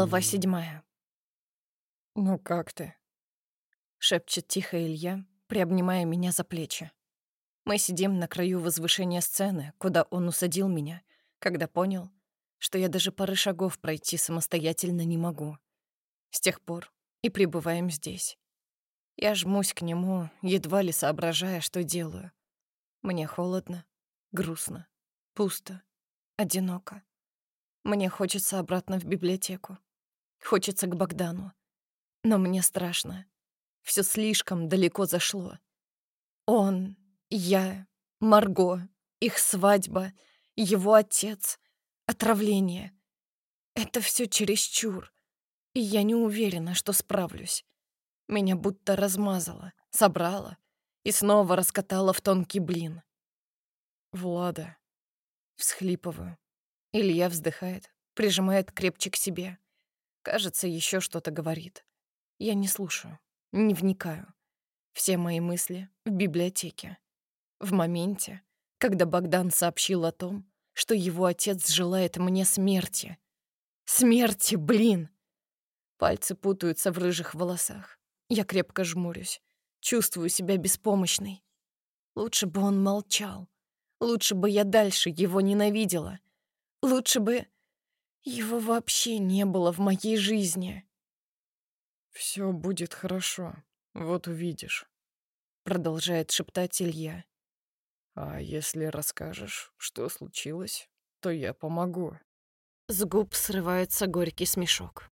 Глава 7. «Ну как ты?» — шепчет тихо Илья, приобнимая меня за плечи. Мы сидим на краю возвышения сцены, куда он усадил меня, когда понял, что я даже пары шагов пройти самостоятельно не могу. С тех пор и пребываем здесь. Я жмусь к нему, едва ли соображая, что делаю. Мне холодно, грустно, пусто, одиноко. Мне хочется обратно в библиотеку. Хочется к Богдану. Но мне страшно. Все слишком далеко зашло. Он, я, Марго, их свадьба, его отец, отравление. Это все чересчур, и я не уверена, что справлюсь. Меня будто размазало, собрало и снова раскатало в тонкий блин. «Влада». Всхлипываю. Илья вздыхает, прижимает крепче к себе. Кажется, еще что-то говорит. Я не слушаю, не вникаю. Все мои мысли в библиотеке. В моменте, когда Богдан сообщил о том, что его отец желает мне смерти. Смерти, блин! Пальцы путаются в рыжих волосах. Я крепко жмурюсь. Чувствую себя беспомощной. Лучше бы он молчал. Лучше бы я дальше его ненавидела. Лучше бы его вообще не было в моей жизни. «Все будет хорошо, вот увидишь». Продолжает шептать Илья. «А если расскажешь, что случилось, то я помогу». С губ срывается горький смешок.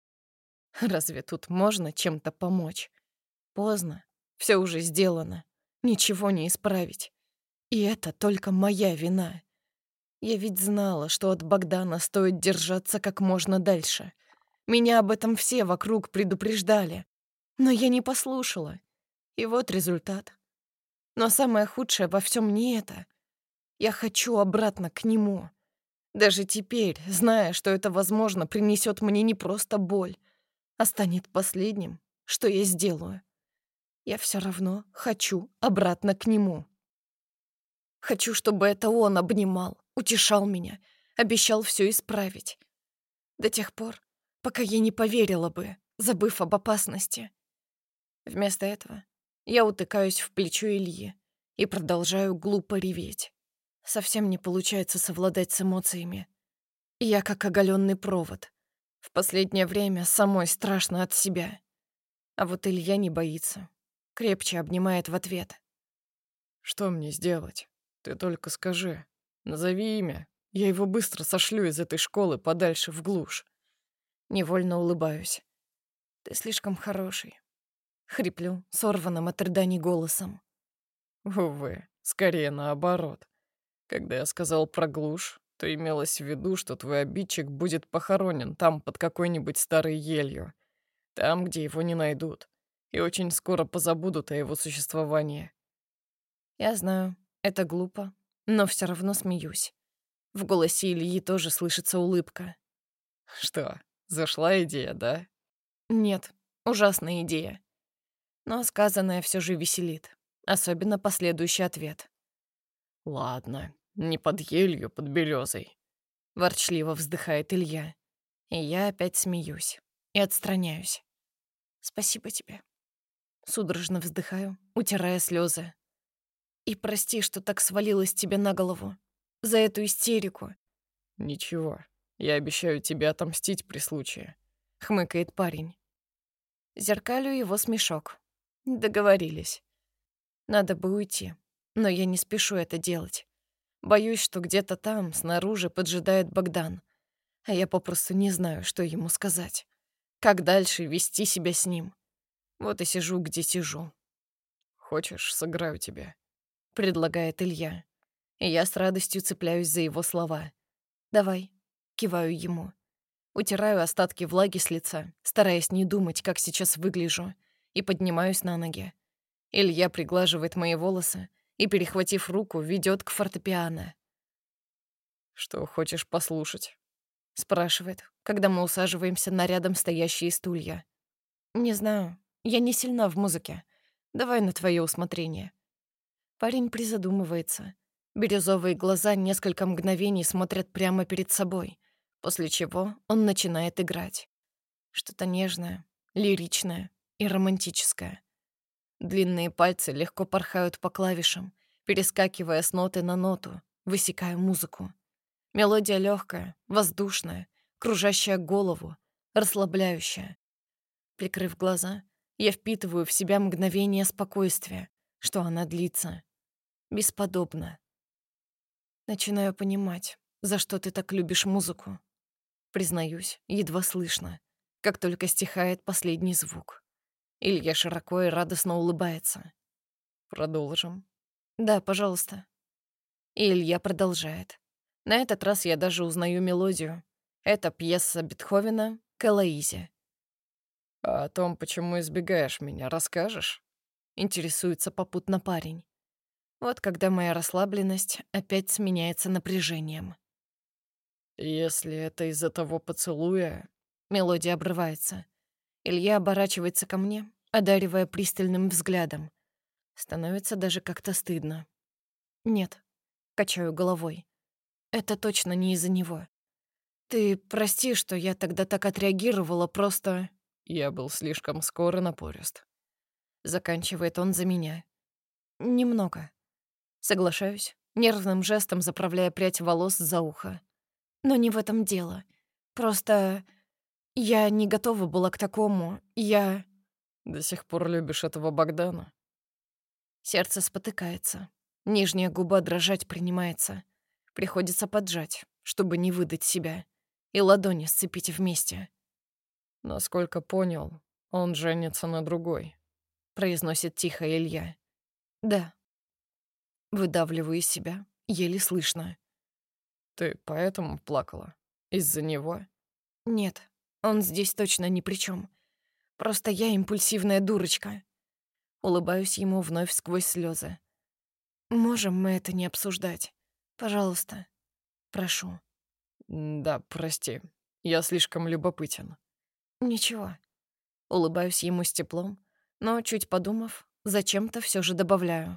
Разве тут можно чем-то помочь? Поздно. Все уже сделано. Ничего не исправить. И это только моя вина. Я ведь знала, что от Богдана стоит держаться как можно дальше. Меня об этом все вокруг предупреждали. Но я не послушала. И вот результат. Но самое худшее во всем не это. Я хочу обратно к нему. Даже теперь, зная, что это, возможно, принесет мне не просто боль, а станет последним, что я сделаю. Я все равно хочу обратно к нему. Хочу, чтобы это он обнимал, утешал меня, обещал все исправить. До тех пор, пока я не поверила бы, забыв об опасности. Вместо этого я утыкаюсь в плечо Ильи и продолжаю глупо реветь. Совсем не получается совладать с эмоциями. Я как оголенный провод. В последнее время самой страшно от себя. А вот Илья не боится. Крепче обнимает в ответ. «Что мне сделать? Ты только скажи. Назови имя. Я его быстро сошлю из этой школы подальше в глушь». Невольно улыбаюсь. Ты слишком хороший. Хриплю, сорванным от рыданий голосом. Увы, скорее наоборот. Когда я сказал про глушь, то имелось в виду, что твой обидчик будет похоронен там под какой-нибудь старой елью. Там, где его не найдут. И очень скоро позабудут о его существовании. Я знаю, это глупо, но все равно смеюсь. В голосе Ильи тоже слышится улыбка. Что, зашла идея, да? Нет, ужасная идея. Но сказанное все же веселит. Особенно последующий ответ. Ладно, не под елью, под березой. Ворчливо вздыхает Илья. И я опять смеюсь. И отстраняюсь. Спасибо тебе. Судорожно вздыхаю, утирая слезы. И прости, что так свалилось тебе на голову. За эту истерику. Ничего, я обещаю тебе отомстить при случае. Хмыкает парень. Зеркалю его смешок. Договорились. Надо бы уйти, но я не спешу это делать. Боюсь, что где-то там, снаружи, поджидает Богдан, а я попросту не знаю, что ему сказать. Как дальше вести себя с ним? Вот и сижу, где сижу. Хочешь, сыграю тебе? Предлагает Илья. И я с радостью цепляюсь за его слова. «Давай», — киваю ему. Утираю остатки влаги с лица, стараясь не думать, как сейчас выгляжу, и поднимаюсь на ноги. Илья приглаживает мои волосы и, перехватив руку, ведет к фортепиано. Что хочешь послушать? Спрашивает, когда мы усаживаемся на рядом стоящие стулья. «Не знаю, я не сильна в музыке. Давай на твое усмотрение». Парень призадумывается. Бирюзовые глаза несколько мгновений смотрят прямо перед собой, после чего он начинает играть. Что-то нежное, лиричное и романтическое. Длинные пальцы легко порхают по клавишам, перескакивая с ноты на ноту, высекая музыку. Мелодия легкая, воздушная, кружащая голову, расслабляющая. Прикрыв глаза, я впитываю в себя мгновение спокойствия, что она длится. Бесподобно. Начинаю понимать, за что ты так любишь музыку. Признаюсь, едва слышно, как только стихает последний звук. Илья широко и радостно улыбается. Продолжим. «Да, пожалуйста». И Илья продолжает. На этот раз я даже узнаю мелодию. Это пьеса Бетховена к Элоизе. А о том, почему избегаешь меня, расскажешь? Интересуется попутно парень. Вот когда моя расслабленность опять сменяется напряжением. Если это из-за того поцелуя... Мелодия обрывается. Илья оборачивается ко мне, одаривая пристальным взглядом. Становится даже как-то стыдно. Нет, качаю головой. Это точно не из-за него. Ты прости, что я тогда так отреагировала, просто... Я был слишком скоро напорист. Заканчивает он за меня. Немного. Соглашаюсь, нервным жестом заправляя прядь волос за ухо. Но не в этом дело. Просто я не готова была к такому. Я... До сих пор любишь этого Богдана? Сердце спотыкается. Нижняя губа дрожать принимается. Приходится поджать, чтобы не выдать себя. И ладони сцепить вместе. Насколько понял, он женится на другой. Произносит тихо Илья. Да. Выдавливаю из себя. Еле слышно. Ты поэтому плакала? Из-за него? Нет, он здесь точно ни при чем. Просто я импульсивная дурочка. Улыбаюсь ему вновь сквозь слезы. Можем мы это не обсуждать? Пожалуйста. Прошу. Да, прости. Я слишком любопытен. Ничего. Улыбаюсь ему с теплом, но, чуть подумав, зачем-то все же добавляю.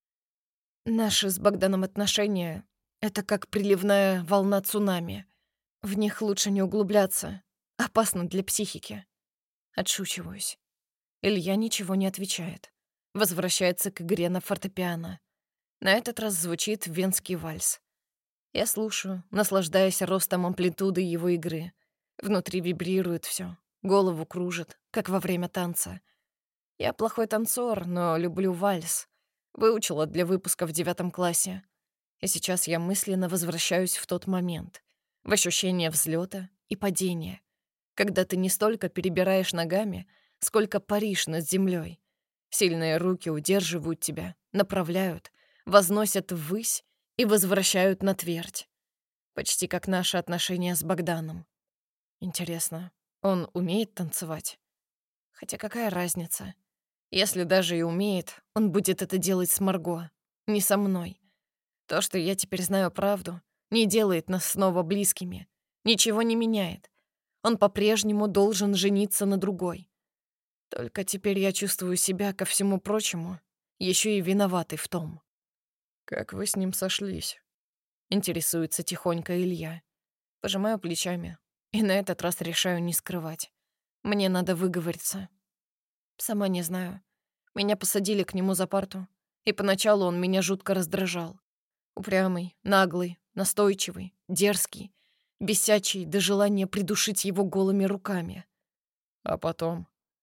Наши с Богданом отношения — это как приливная волна цунами. В них лучше не углубляться. Опасно для психики. Отшучиваюсь. Илья ничего не отвечает. Возвращается к игре на фортепиано. На этот раз звучит венский вальс. Я слушаю, наслаждаясь ростом амплитуды его игры. Внутри вибрирует все, голову кружит, как во время танца. Я плохой танцор, но люблю вальс. Выучила для выпуска в 9 классе. И сейчас я мысленно возвращаюсь в тот момент, в ощущение взлета и падения, когда ты не столько перебираешь ногами, сколько паришь над землей. Сильные руки удерживают тебя, направляют, возносят ввысь и возвращают на твердь. Почти как наши отношения с Богданом. Интересно, он умеет танцевать? Хотя какая разница? Если даже и умеет, он будет это делать с Марго, не со мной. То, что я теперь знаю правду, не делает нас снова близкими. Ничего не меняет. Он по-прежнему должен жениться на другой. Только теперь я чувствую себя, ко всему прочему, еще и виноватой в том. Как вы с ним сошлись? Интересуется тихонько Илья. Пожимаю плечами и на этот раз решаю не скрывать. Мне надо выговориться. Сама не знаю. Меня посадили к нему за парту, и поначалу он меня жутко раздражал. Упрямый, наглый, настойчивый, дерзкий, бесячий до желания придушить его голыми руками. А потом?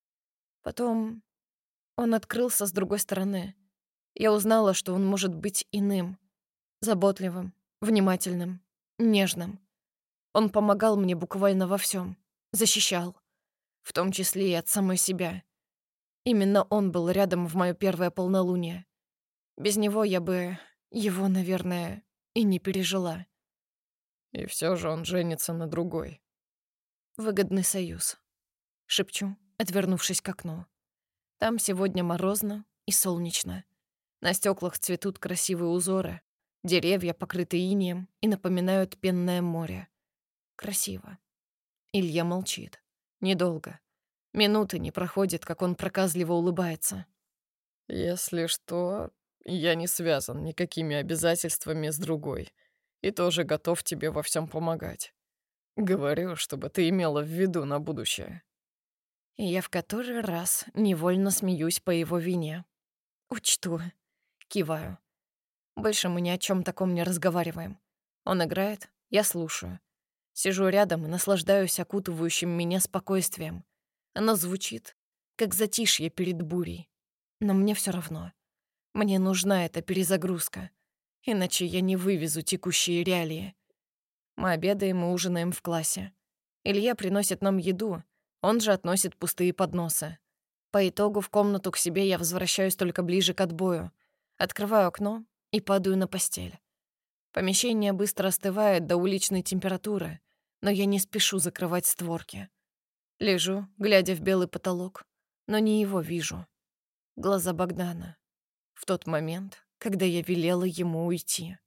Потом он открылся с другой стороны. Я узнала, что он может быть иным, заботливым, внимательным, нежным. Он помогал мне буквально во всем, защищал, в том числе и от самой себя. Именно он был рядом в моё первое полнолуние. Без него я бы его, наверное, и не пережила. И все же он женится на другой. Выгодный союз. Шепчу, отвернувшись к окну. Там сегодня морозно и солнечно. На стеклах цветут красивые узоры. Деревья покрыты инеем и напоминают пенное море. Красиво. Илья молчит. Недолго. Минуты не проходит, как он проказливо улыбается. Если что, я не связан никакими обязательствами с другой и тоже готов тебе во всем помогать. Говорю, чтобы ты имела в виду на будущее. И я в который раз невольно смеюсь по его вине. Учту. Киваю. Больше мы ни о чем таком не разговариваем. Он играет, я слушаю. Сижу рядом и наслаждаюсь окутывающим меня спокойствием. Оно звучит, как затишье перед бурей. Но мне все равно. Мне нужна эта перезагрузка. Иначе я не вывезу текущие реалии. Мы обедаем и ужинаем в классе. Илья приносит нам еду, он же относит пустые подносы. По итогу в комнату к себе я возвращаюсь только ближе к отбою. Открываю окно и падаю на постель. Помещение быстро остывает до уличной температуры, но я не спешу закрывать створки. Лежу, глядя в белый потолок, но не его вижу. Глаза Богдана. В тот момент, когда я велела ему уйти.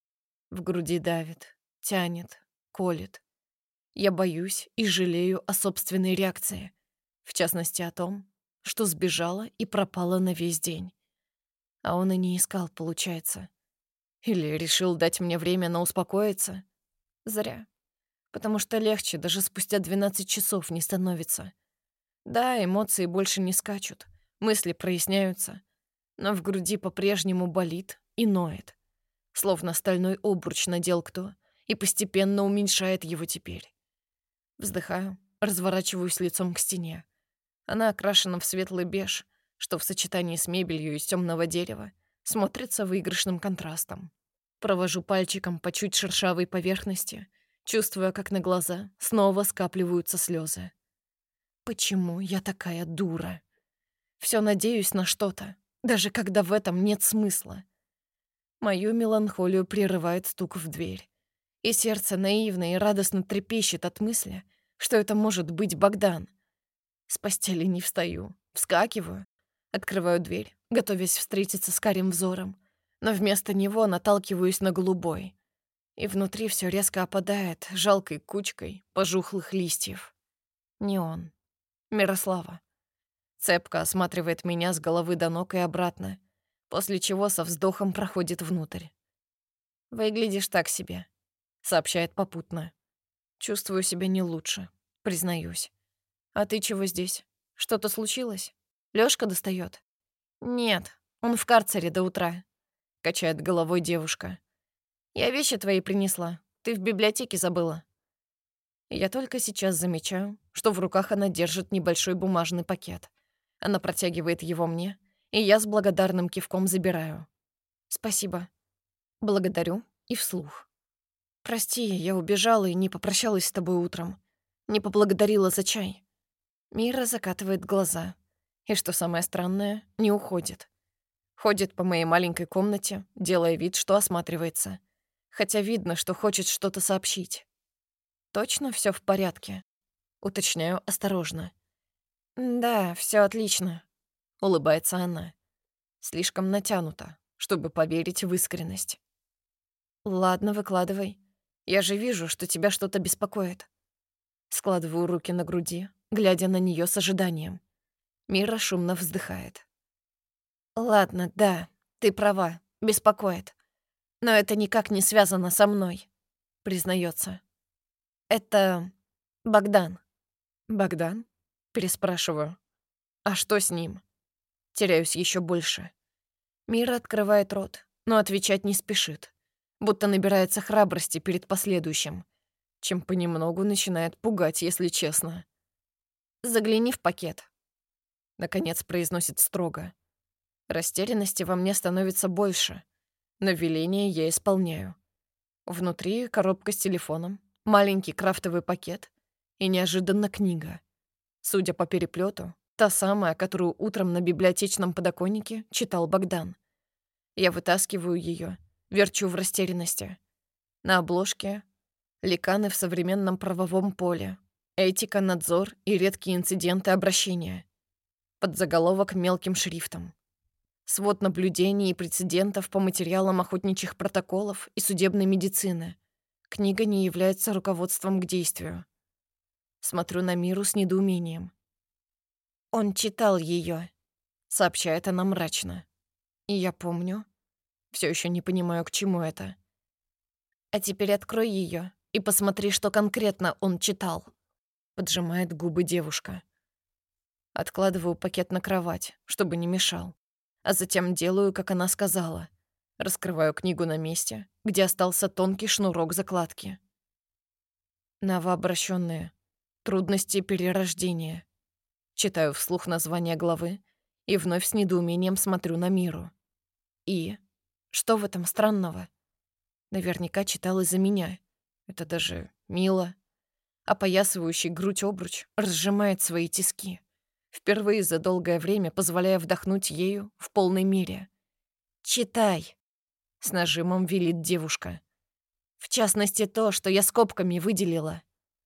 В груди давит, тянет, колет. Я боюсь и жалею о собственной реакции. В частности, о том, что сбежала и пропала на весь день. А он и не искал, получается. Или решил дать мне время на успокоиться? Зря. Потому что легче даже спустя 12 часов не становится. Да, эмоции больше не скачут, мысли проясняются, но в груди по-прежнему болит и ноет. Словно стальной обруч надел кто и постепенно уменьшает его теперь. Вздыхаю, разворачиваюсь лицом к стене. Она окрашена в светлый беж, что в сочетании с мебелью из темного дерева смотрится выигрышным контрастом. Провожу пальчиком по чуть шершавой поверхности, чувствуя, как на глаза снова скапливаются слезы. Почему я такая дура? Все надеюсь на что-то, даже когда в этом нет смысла. Мою меланхолию прерывает стук в дверь, и сердце наивно и радостно трепещет от мысли, что это может быть Богдан. С постели не встаю, вскакиваю, открываю дверь, готовясь встретиться с карим взором, но вместо него наталкиваюсь на голубой, и внутри все резко опадает жалкой кучкой пожухлых листьев. Не он. Мирослава. Цепко осматривает меня с головы до ног и обратно, после чего со вздохом проходит внутрь. «Выглядишь так себе», — сообщает попутно. Чувствую себя не лучше, признаюсь. «А ты чего здесь? Что-то случилось? Лёшка достаёт?» «Нет, он в карцере до утра», — качает головой девушка. «Я вещи твои принесла. Ты в библиотеке забыла». Я только сейчас замечаю, что в руках она держит небольшой бумажный пакет. Она протягивает его мне, и я с благодарным кивком забираю. «Спасибо». Благодарю и вслух. «Прости, я убежала и не попрощалась с тобой утром. Не поблагодарила за чай». Мира закатывает глаза. И, что самое странное, не уходит. Ходит по моей маленькой комнате, делая вид, что осматривается. Хотя видно, что хочет что-то сообщить. «Точно все в порядке?» Уточняю осторожно. «Да, все отлично», — улыбается она. Слишком натянуто, чтобы поверить в искренность. «Ладно, выкладывай. Я же вижу, что тебя что-то беспокоит». Складываю руки на груди, глядя на нее с ожиданием. Мира шумно вздыхает. «Ладно, да, ты права, беспокоит. Но это никак не связано со мной», — признается. «Это Богдан». «Богдан?» — переспрашиваю. «А что с ним?» Теряюсь еще больше. Мира открывает рот, но отвечать не спешит, будто набирается храбрости перед последующим, чем понемногу начинает пугать, если честно. «Загляни в пакет», — наконец произносит строго. Растерянности во мне становится больше, но веление я исполняю. Внутри коробка с телефоном, маленький крафтовый пакет и неожиданно книга. Судя по переплету, та самая, которую утром на библиотечном подоконнике читал Богдан. Я вытаскиваю ее, верчу в растерянности. На обложке — ликаны в современном правовом поле, этика, надзор и редкие инциденты обращения. Подзаголовок мелким шрифтом. Свод наблюдений и прецедентов по материалам охотничьих протоколов и судебной медицины. Книга не является руководством к действию. Смотрю на Миру с недоумением. «Он читал ее», — сообщает она мрачно. И я помню. Все еще не понимаю, к чему это. «А теперь открой ее и посмотри, что конкретно он читал», — поджимает губы девушка. Откладываю пакет на кровать, чтобы не мешал. А затем делаю, как она сказала. Раскрываю книгу на месте, где остался тонкий шнурок закладки. Новообращенные. Трудности перерождения. Читаю вслух название главы и вновь с недоумением смотрю на Миру. И? Что в этом странного? Наверняка читал из-за меня. Это даже мило. Опоясывающий грудь обруч разжимает свои тиски, впервые за долгое время позволяя вдохнуть ею в полной мере. «Читай!» — с нажимом велит девушка. «В частности, то, что я скобками выделила».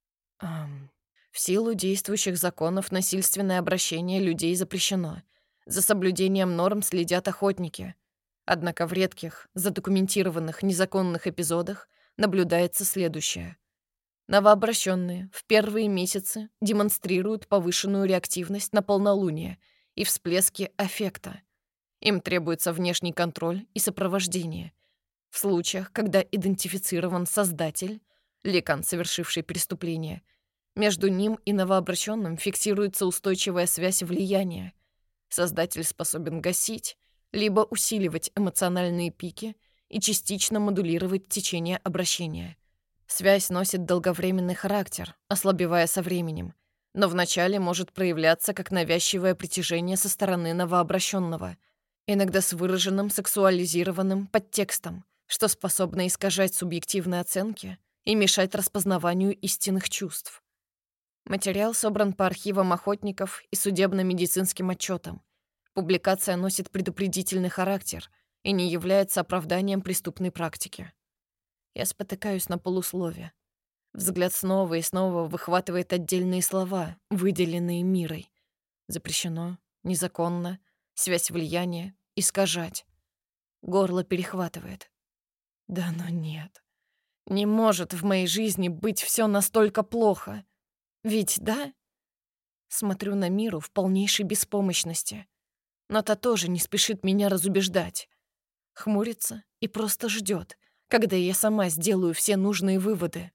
В силу действующих законов насильственное обращение людей запрещено. За соблюдением норм следят охотники. Однако в редких, задокументированных незаконных эпизодах наблюдается следующее. Новообращенные в первые месяцы демонстрируют повышенную реактивность на полнолуние и всплески аффекта. Им требуется внешний контроль и сопровождение. В случаях, когда идентифицирован создатель, ликан, совершивший преступление, между ним и новообращенным фиксируется устойчивая связь влияния. Создатель способен гасить, либо усиливать эмоциональные пики и частично модулировать течение обращения. Связь носит долговременный характер, ослабевая со временем, но вначале может проявляться как навязчивое притяжение со стороны новообращенного, иногда с выраженным сексуализированным подтекстом, что способно искажать субъективные оценки и мешать распознаванию истинных чувств. Материал собран по архивам охотников и судебно-медицинским отчетам. Публикация носит предупредительный характер и не является оправданием преступной практики. Я спотыкаюсь на полуслове. Взгляд снова и снова выхватывает отдельные слова, выделенные Мирой. Запрещено, незаконно, связь влияния, искажать. Горло перехватывает. Да ну нет. Не может в моей жизни быть все настолько плохо. Ведь да? Смотрю на Миру в полнейшей беспомощности. Но та тоже не спешит меня разубеждать. Хмурится и просто ждет, когда я сама сделаю все нужные выводы.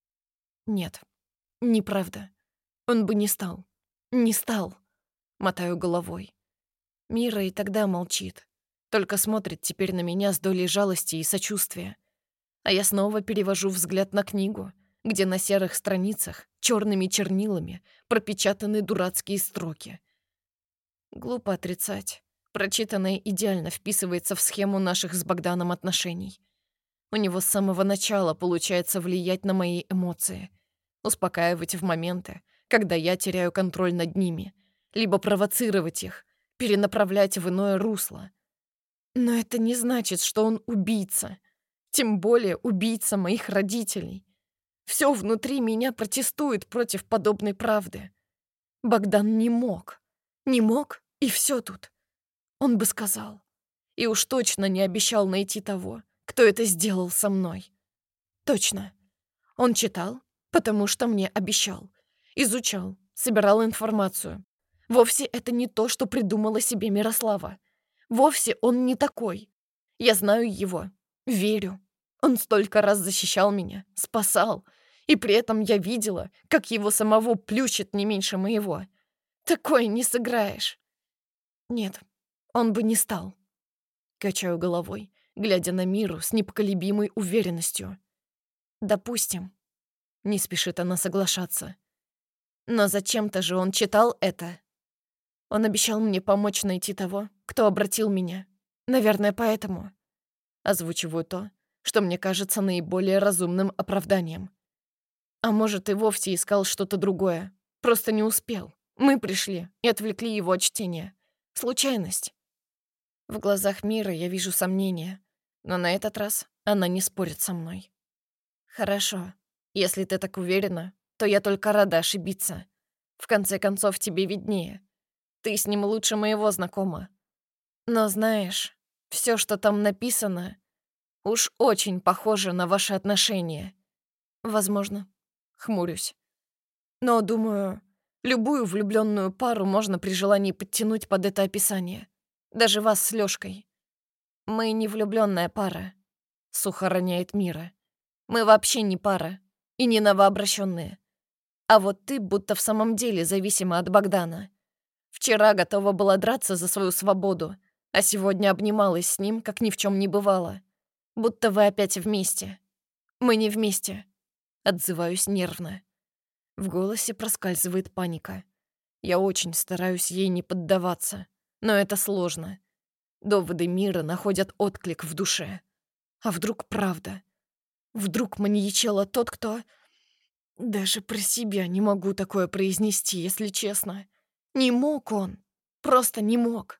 Нет, неправда. Он бы не стал. Не стал. Мотаю головой. Мира и тогда молчит. Только смотрит теперь на меня с долей жалости и сочувствия. А я снова перевожу взгляд на книгу, где на серых страницах черными чернилами пропечатаны дурацкие строки. Глупо отрицать. Прочитанное идеально вписывается в схему наших с Богданом отношений. У него с самого начала получается влиять на мои эмоции, успокаивать в моменты, когда я теряю контроль над ними, либо провоцировать их, перенаправлять в иное русло. Но это не значит, что он убийца, тем более убийца моих родителей. Все внутри меня протестует против подобной правды. Богдан не мог. Не мог, и все тут. Он бы сказал. И уж точно не обещал найти того, кто это сделал со мной. Точно. Он читал, потому что мне обещал. Изучал, собирал информацию. Вовсе это не то, что придумала себе Мирослава. Вовсе он не такой. Я знаю его, верю. Он столько раз защищал меня, спасал. И при этом я видела, как его самого плющит не меньше моего. Такое не сыграешь. Нет, он бы не стал. Качаю головой, глядя на Миру с непоколебимой уверенностью. Допустим. Не спешит она соглашаться. Но зачем-то же он читал это. Он обещал мне помочь найти того, кто обратил меня. Наверное, поэтому. Озвучиваю то, что мне кажется наиболее разумным оправданием. А может, и вовсе искал что-то другое. Просто не успел. Мы пришли и отвлекли его от чтения. Случайность. В глазах Миры я вижу сомнения, но на этот раз она не спорит со мной. Хорошо. Если ты так уверена, то я только рада ошибиться. В конце концов, тебе виднее. Ты с ним лучше моего знакома. Но знаешь, все, что там написано, уж очень похоже на ваши отношения. Возможно, хмурюсь. Но, думаю, любую влюбленную пару можно при желании подтянуть под это описание. Даже вас с Лёшкой. Мы не влюбленная пара, сухо роняет Мира. Мы вообще не пара и не новообращенные. А вот ты будто в самом деле зависима от Богдана. Вчера готова была драться за свою свободу, а сегодня обнималась с ним, как ни в чем не бывало. Будто вы опять вместе. Мы не вместе. Отзываюсь нервно. В голосе проскальзывает паника. Я очень стараюсь ей не поддаваться, но это сложно. Доводы мира находят отклик в душе. А вдруг правда? Вдруг маньячело тот, кто... Даже про себя не могу такое произнести, если честно. Не мог он. Просто не мог.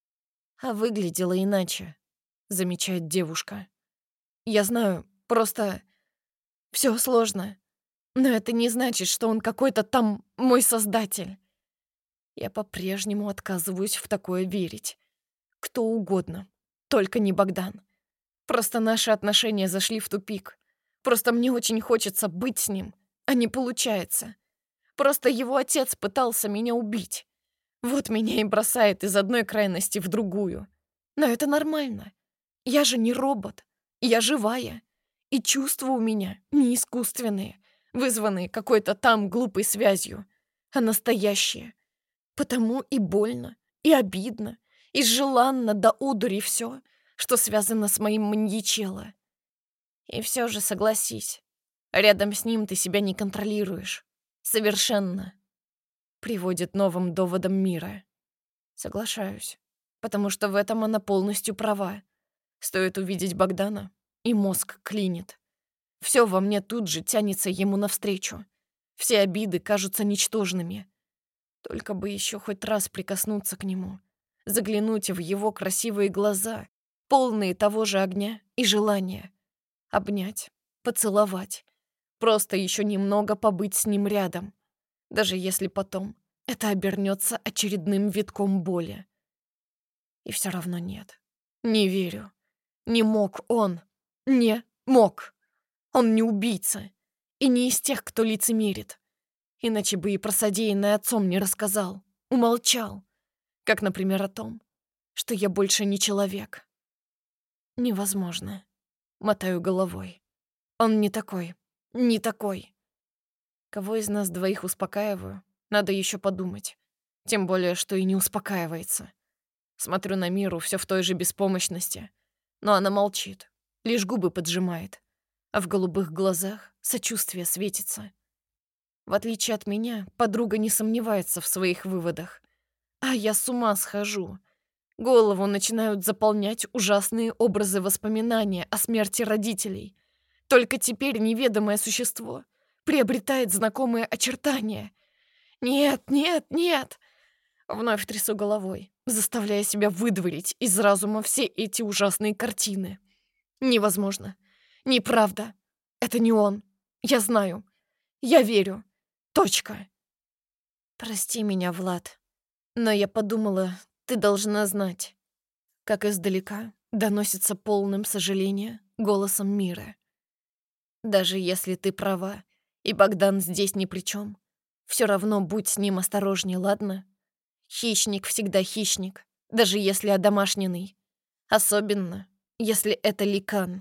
А выглядело иначе, замечает девушка. Я знаю, просто все сложно. Но это не значит, что он какой-то там мой создатель. Я по-прежнему отказываюсь в такое верить. Кто угодно, только не Богдан. Просто наши отношения зашли в тупик. Просто мне очень хочется быть с ним, а не получается. Просто его отец пытался меня убить. Вот меня и бросает из одной крайности в другую. Но это нормально. Я же не робот. Я живая. И чувства у меня не искусственные, вызванные какой-то там глупой связью, а настоящие. Потому и больно, и обидно, и желанно до одури все, что связано с моим маньячелло. И все же согласись, рядом с ним ты себя не контролируешь. Совершенно. Приводит новым доводом мира. Соглашаюсь, потому что в этом она полностью права. Стоит увидеть Богдана, и мозг клинит. Все во мне тут же тянется ему навстречу. Все обиды кажутся ничтожными. Только бы еще хоть раз прикоснуться к нему, заглянуть в его красивые глаза, полные того же огня и желания. Обнять, поцеловать. Просто еще немного побыть с ним рядом. Даже если потом это обернется очередным витком боли. И все равно нет. Не верю. Не мог он. Не мог. Он не убийца. И не из тех, кто лицемерит. Иначе бы и про содеянное отцом не рассказал. Умолчал. Как, например, о том, что я больше не человек. Невозможно. Мотаю головой. Он не такой. Не такой. Кого из нас двоих успокаиваю, надо еще подумать. Тем более, что и не успокаивается. Смотрю на Миру все в той же беспомощности. Но она молчит, лишь губы поджимает. А в голубых глазах сочувствие светится. В отличие от меня, подруга не сомневается в своих выводах. А я с ума схожу. Голову начинают заполнять ужасные образы воспоминания о смерти родителей. Только теперь неведомое существо приобретает знакомые очертания. Нет, нет, нет. Вновь трясу головой, заставляя себя выдворить из разума все эти ужасные картины. Невозможно. Неправда. Это не он. Я знаю. Я верю. Точка. Прости меня, Влад. Но я подумала, ты должна знать. Как издалека доносится полным сожаления голосом Мира. Даже если ты права, и Богдан здесь ни при чем, все равно будь с ним осторожней, ладно? Хищник всегда хищник, даже если одомашненный. Особенно, если это ликан.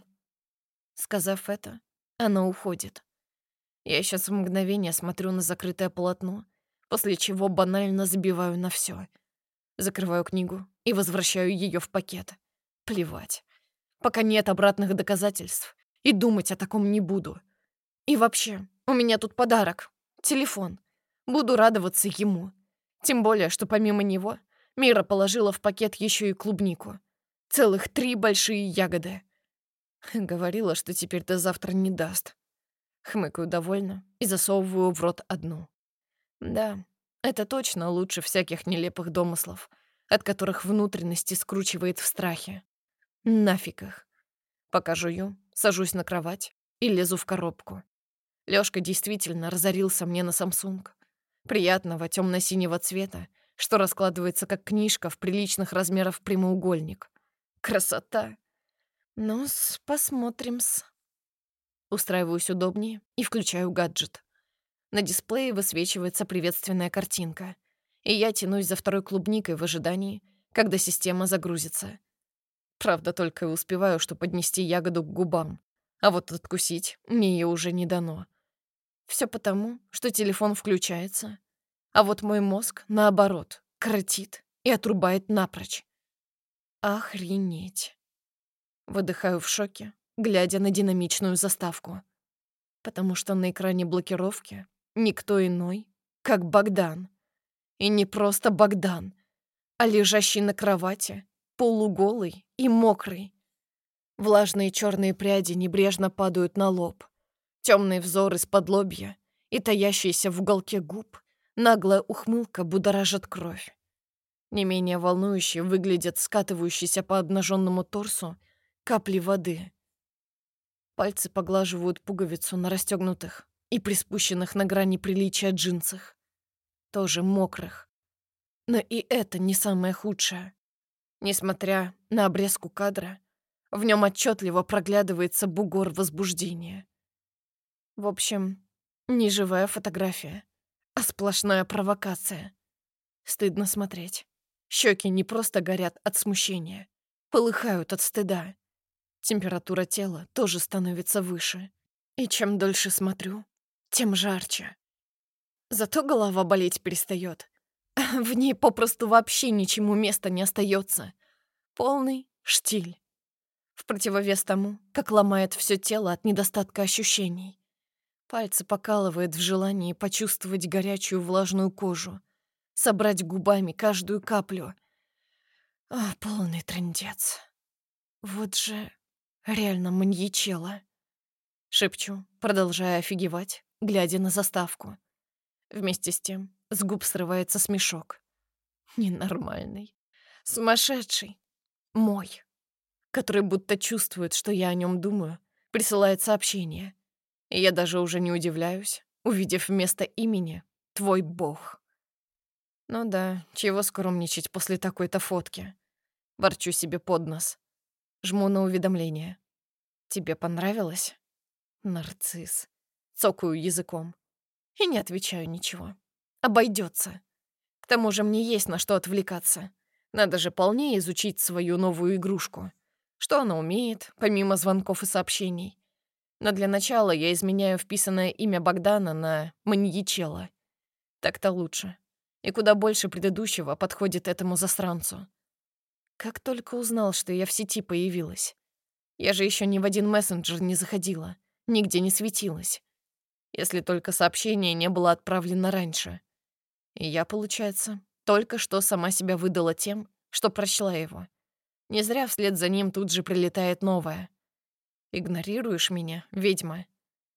Сказав это, она уходит. Я сейчас в мгновение смотрю на закрытое полотно, после чего банально забиваю на все. Закрываю книгу и возвращаю ее в пакет. Плевать. Пока нет обратных доказательств, и думать о таком не буду. И вообще, у меня тут подарок. Телефон. Буду радоваться ему. Тем более, что помимо него Мира положила в пакет еще и клубнику. Целых 3 большие ягоды. Говорила, что теперь до завтра не даст. Хмыкаю довольно и засовываю в рот одну. Да, это точно лучше всяких нелепых домыслов, от которых внутренности скручивает в страхе. Нафиг их. Пока жую, сажусь на кровать и лезу в коробку. Лёшка действительно разорился мне на Samsung. Приятного темно-синего цвета, что раскладывается как книжка в приличных размерах прямоугольник. Красота! Ну-с, посмотрим-с. Устраиваюсь удобнее и включаю гаджет. На дисплее высвечивается приветственная картинка, и я тянусь за второй клубникой в ожидании, когда система загрузится. Правда, только и успеваю, что поднести ягоду к губам, а вот откусить мне ее уже не дано. Все потому, что телефон включается, а вот мой мозг, наоборот, коротит и отрубает напрочь. Охренеть. Выдыхаю в шоке, глядя на динамичную заставку. Потому что на экране блокировки никто иной, как Богдан. И не просто Богдан, а лежащий на кровати, полуголый и мокрый. Влажные черные пряди небрежно падают на лоб. Темный взор из-под лобья и таящийся в уголке губ наглая ухмылка будоражит кровь. Не менее волнующе выглядят скатывающиеся по обнаженному торсу капли воды. Пальцы поглаживают пуговицу на расстегнутых и приспущенных на грани приличия джинсах. Тоже мокрых. Но и это не самое худшее. Несмотря на обрезку кадра, в нем отчетливо проглядывается бугор возбуждения. В общем, не живая фотография, а сплошная провокация. Стыдно смотреть. Щеки не просто горят от смущения, полыхают от стыда. Температура тела тоже становится выше. И чем дольше смотрю, тем жарче. Зато голова болеть перестает. В ней попросту вообще ничему места не остается. Полный штиль. В противовес тому, как ломает все тело от недостатка ощущений. Пальцы покалывает в желании почувствовать горячую влажную кожу, собрать губами каждую каплю. Полный трындец. Вот же реально маньячела. Шепчу, продолжая офигевать, глядя на заставку. Вместе с тем с губ срывается смешок. Ненормальный. Сумасшедший. Мой. Который будто чувствует, что я о нем думаю, присылает сообщение. И я даже уже не удивляюсь, увидев вместо имени «Твой бог». Ну да, чего скромничать после такой-то фотки. Ворчу себе под нос. Жму на уведомление. «Тебе понравилось?» Нарцисс. Цокаю языком. И не отвечаю ничего. Обойдется. К тому же мне есть на что отвлекаться. Надо же полнее изучить свою новую игрушку. Что она умеет, помимо звонков и сообщений. Но для начала я изменяю вписанное имя Богдана на маньячела. Так-то лучше. И куда больше предыдущего подходит этому засранцу. Как только узнал, что я в сети появилась. Я же еще ни в один мессенджер не заходила, нигде не светилась. Если только сообщение не было отправлено раньше. И я, получается, только что сама себя выдала тем, что прочла его. Не зря вслед за ним тут же прилетает новое. «Игнорируешь меня, ведьма?»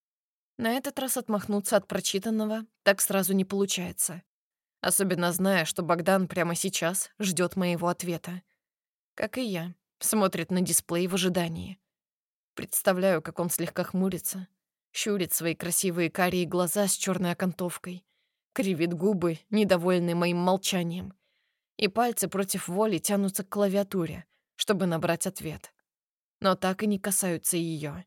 На этот раз отмахнуться от прочитанного так сразу не получается. Особенно зная, что Богдан прямо сейчас ждет моего ответа. Как и я, смотрит на дисплей в ожидании. Представляю, как он слегка хмурится, щурит свои красивые карие глаза с черной окантовкой, кривит губы, недовольный моим молчанием, и пальцы против воли тянутся к клавиатуре, чтобы набрать ответ. Но так и не касаются ее.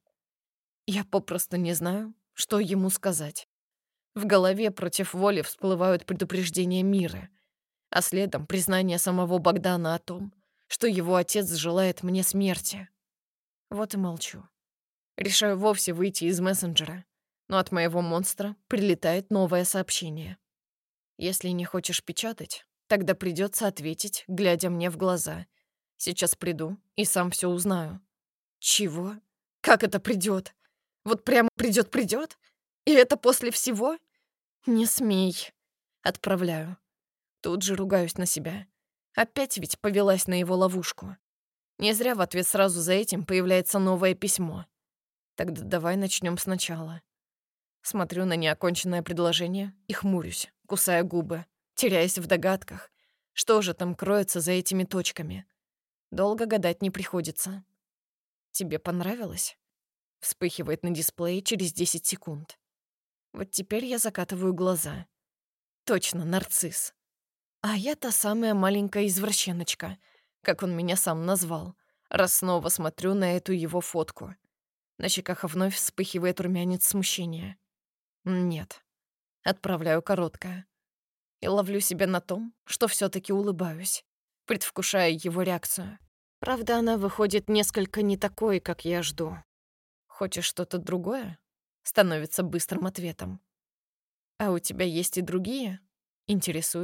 Я попросту не знаю, что ему сказать. В голове против воли всплывают предупреждения Миры, а следом признание самого Богдана о том, что его отец желает мне смерти. Вот и молчу. Решаю вовсе выйти из мессенджера, но от моего монстра прилетает новое сообщение. Если не хочешь печатать, тогда придется ответить, глядя мне в глаза. Сейчас приду и сам все узнаю. Чего? Как это придет? Вот прямо придет? И это после всего? Не смей. Отправляю. Тут же ругаюсь на себя. Опять ведь повелась на его ловушку. Не зря в ответ сразу за этим появляется новое письмо. Тогда давай начнем сначала. Смотрю на неоконченное предложение и хмурюсь, кусая губы, теряясь в догадках, что же там кроется за этими точками. Долго гадать не приходится. «Тебе понравилось?» Вспыхивает на дисплее через 10 секунд. Вот теперь я закатываю глаза. Точно, нарцисс. А я та самая маленькая извращеночка, как он меня сам назвал, раз снова смотрю на эту его фотку. На щеках вновь вспыхивает румянец смущения. Нет. Отправляю короткое. И ловлю себя на том, что все-таки улыбаюсь, предвкушая его реакцию. Правда, она выходит несколько не такой, как я жду. Хочешь что-то другое? Становится быстрым ответом. А у тебя есть и другие? Интересуюсь,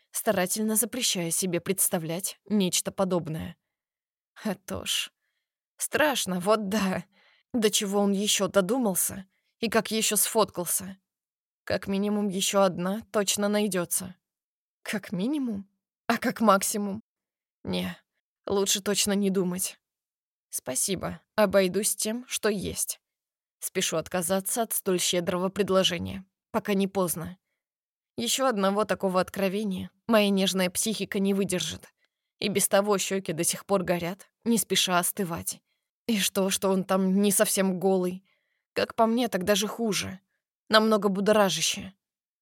старательно запрещая себе представлять нечто подобное. А то ж, страшно, вот да. До чего он еще додумался и как еще сфоткался. Как минимум еще одна точно найдется. Как минимум? А как максимум? Не, лучше точно не думать. Спасибо, обойдусь тем, что есть. Спешу отказаться от столь щедрого предложения, пока не поздно. Еще одного такого откровения моя нежная психика не выдержит. И без того щеки до сих пор горят, не спеша остывать. И что он там не совсем голый? Как по мне, так даже хуже. Намного будоражище.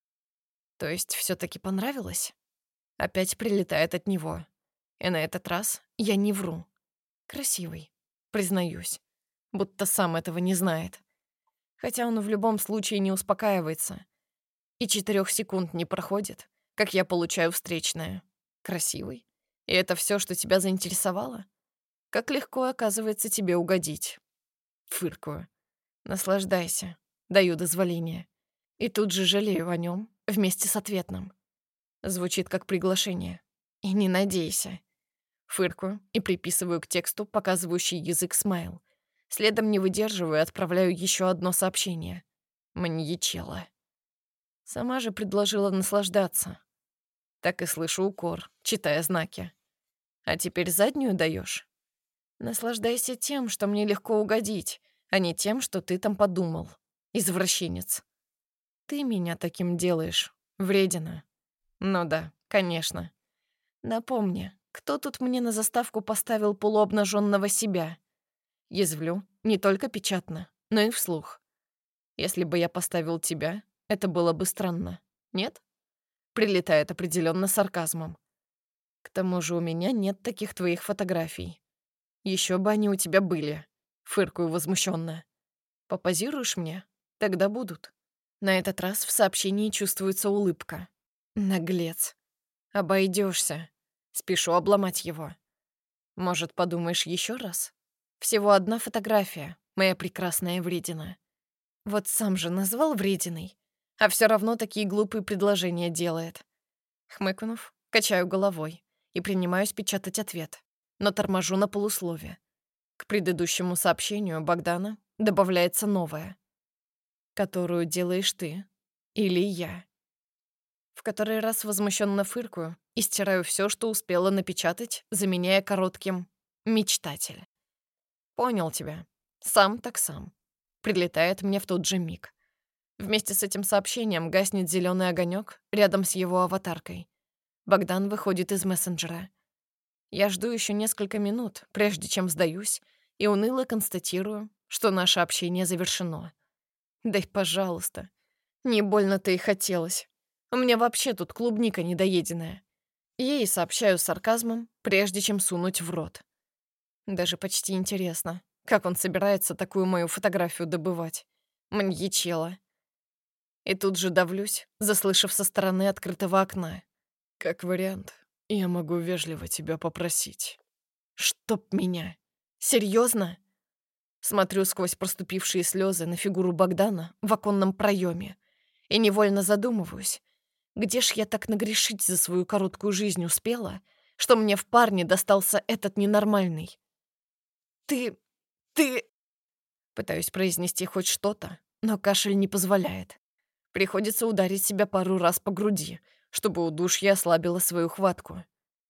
То есть все-таки понравилось? Опять прилетает от него. И на этот раз я не вру. Красивый, признаюсь. Будто сам этого не знает. Хотя он в любом случае не успокаивается. И 4 секунд не проходит, как я получаю встречное. Красивый? И это все, что тебя заинтересовало? Как легко, оказывается, тебе угодить. Фыркую. Наслаждайся. Даю дозволение. И тут же жалею о нем вместе с ответным. Звучит как приглашение. И не надейся. Фыркаю и приписываю к тексту показывающий язык смайл. Следом не выдерживаю и отправляю еще одно сообщение. Маньячела. Сама же предложила наслаждаться. Так и слышу укор, читая знаки. А теперь заднюю даешь? Наслаждайся тем, что мне легко угодить, а не тем, что ты там подумал. Извращенец. Ты меня таким делаешь, вредина. Ну да, конечно. Напомни, кто тут мне на заставку поставил полуобнаженного себя? Язвлю не только печатно, но и вслух. Если бы я поставил тебя, это было бы странно. Нет? Прилетает определенно сарказмом. К тому же у меня нет таких твоих фотографий. Еще бы они у тебя были. Фыркаю возмущенно. Попозируешь мне? Тогда будут. На этот раз в сообщении чувствуется улыбка. Наглец. Обойдешься. Спешу обломать его. Может, подумаешь еще раз? Всего одна фотография, моя прекрасная вредина. Вот сам же назвал врединой, а все равно такие глупые предложения делает. Хмыкнув, качаю головой и принимаюсь печатать ответ, но торможу на полуслове. К предыдущему сообщению Богдана добавляется новое, которую делаешь ты или я. В который раз возмущенно фыркаю и стираю все, что успела напечатать, заменяя коротким «мечтатель». Понял тебя. Сам так сам. Прилетает мне в тот же миг. Вместе с этим сообщением гаснет зеленый огонек рядом с его аватаркой. Богдан выходит из мессенджера. Я жду еще несколько минут, прежде чем сдаюсь, и уныло констатирую, что наше общение завершено. Дай, пожалуйста. Не больно-то и хотелось. У меня вообще тут клубника недоеденная. Ей сообщаю с сарказмом, прежде чем сунуть в рот. Даже почти интересно, как он собирается такую мою фотографию добывать. Маньячела. И тут же давлюсь, заслышав со стороны открытого окна. Как вариант, я могу вежливо тебя попросить. Чтоб меня. Серьезно? Смотрю сквозь проступившие слезы на фигуру Богдана в оконном проеме и невольно задумываюсь, где ж я так нагрешить за свою короткую жизнь успела, что мне в парне достался этот ненормальный. Ты... ты... Пытаюсь произнести хоть что-то, но кашель не позволяет. Приходится ударить себя пару раз по груди, чтобы удушье ослабило свою хватку.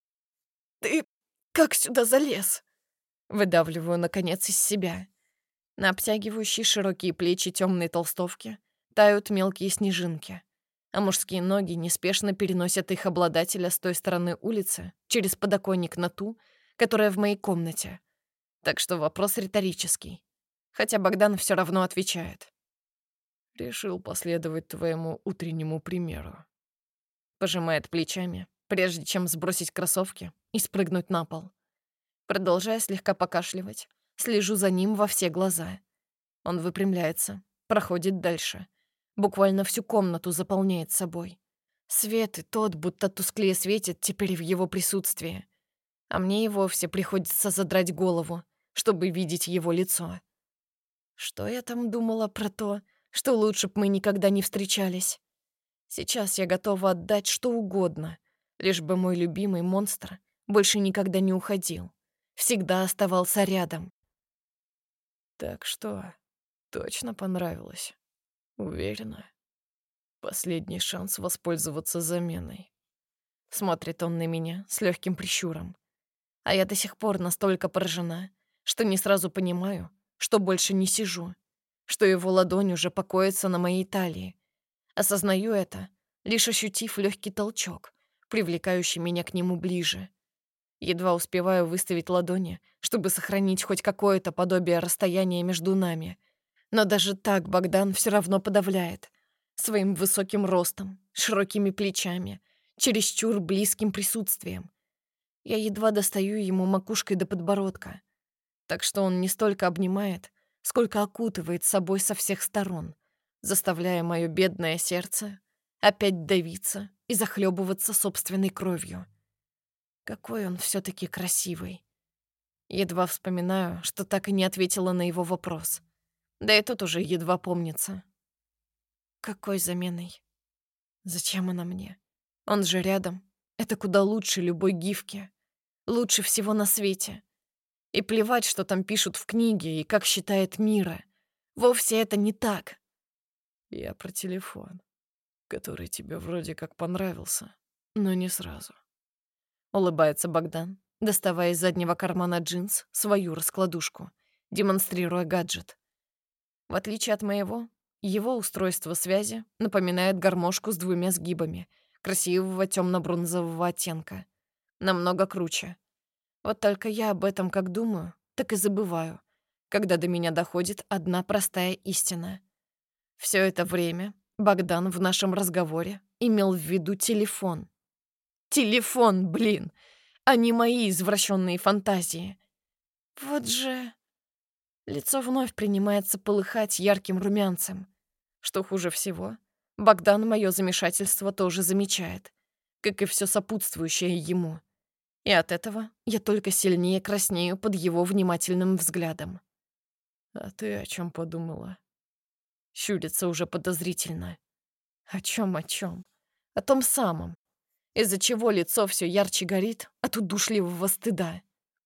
«Ты как сюда залез?» Выдавливаю, наконец, из себя. На обтягивающие широкие плечи темной толстовки тают мелкие снежинки, а мужские ноги неспешно переносят их обладателя с той стороны улицы через подоконник на ту, которая в моей комнате. Так что вопрос риторический. Хотя Богдан все равно отвечает. Решил последовать твоему утреннему примеру. Пожимает плечами, прежде чем сбросить кроссовки и спрыгнуть на пол. Продолжая слегка покашливать, слежу за ним во все глаза. Он выпрямляется, проходит дальше. Буквально всю комнату заполняет собой. Свет и тот будто тусклее светит теперь в его присутствии. А мне и вовсе приходится задрать голову, чтобы видеть его лицо. Что я там думала про то, что лучше б мы никогда не встречались? Сейчас я готова отдать что угодно, Лишь бы мой любимый монстр больше никогда не уходил. Всегда оставался рядом. Так что, точно понравилось? Уверена? Последний шанс воспользоваться заменой. Смотрит он на меня с легким прищуром. А я до сих пор настолько поражена, что не сразу понимаю, что больше не сижу, что его ладонь уже покоится на моей талии. Осознаю это, лишь ощутив легкий толчок, привлекающий меня к нему ближе. Едва успеваю выставить ладони, чтобы сохранить хоть какое-то подобие расстояния между нами. Но даже так Богдан все равно подавляет. Своим высоким ростом, широкими плечами, чересчур близким присутствием. Я едва достаю ему макушкой до подбородка. Так что он не столько обнимает, сколько окутывает собой со всех сторон, заставляя мое бедное сердце опять давиться и захлебываться собственной кровью. Какой он все-таки красивый. Едва вспоминаю, что так и не ответила на его вопрос. Да и тот уже едва помнится. Какой заменой? Зачем она мне? Он же рядом. Это куда лучше любой гифки. Лучше всего на свете. И плевать, что там пишут в книге и как считает Мира. Вовсе это не так. Я про телефон, который тебе вроде как понравился, но не сразу. Улыбается Богдан, доставая из заднего кармана джинс свою раскладушку, демонстрируя гаджет. В отличие от моего, его устройство связи напоминает гармошку с двумя сгибами, красивого темно-бронзового оттенка. Намного круче. Вот только я об этом как думаю, так и забываю, когда до меня доходит одна простая истина. Все это время Богдан в нашем разговоре имел в виду телефон. Телефон, блин, а не мои извращенные фантазии. Вот же... Лицо вновь принимается полыхать ярким румянцем. Что хуже всего, Богдан мое замешательство тоже замечает, как и все сопутствующее ему. И от этого я только сильнее краснею под его внимательным взглядом. А ты о чем подумала? Щурится уже подозрительно. О чем? О том самом, из-за чего лицо все ярче горит от удушливого стыда.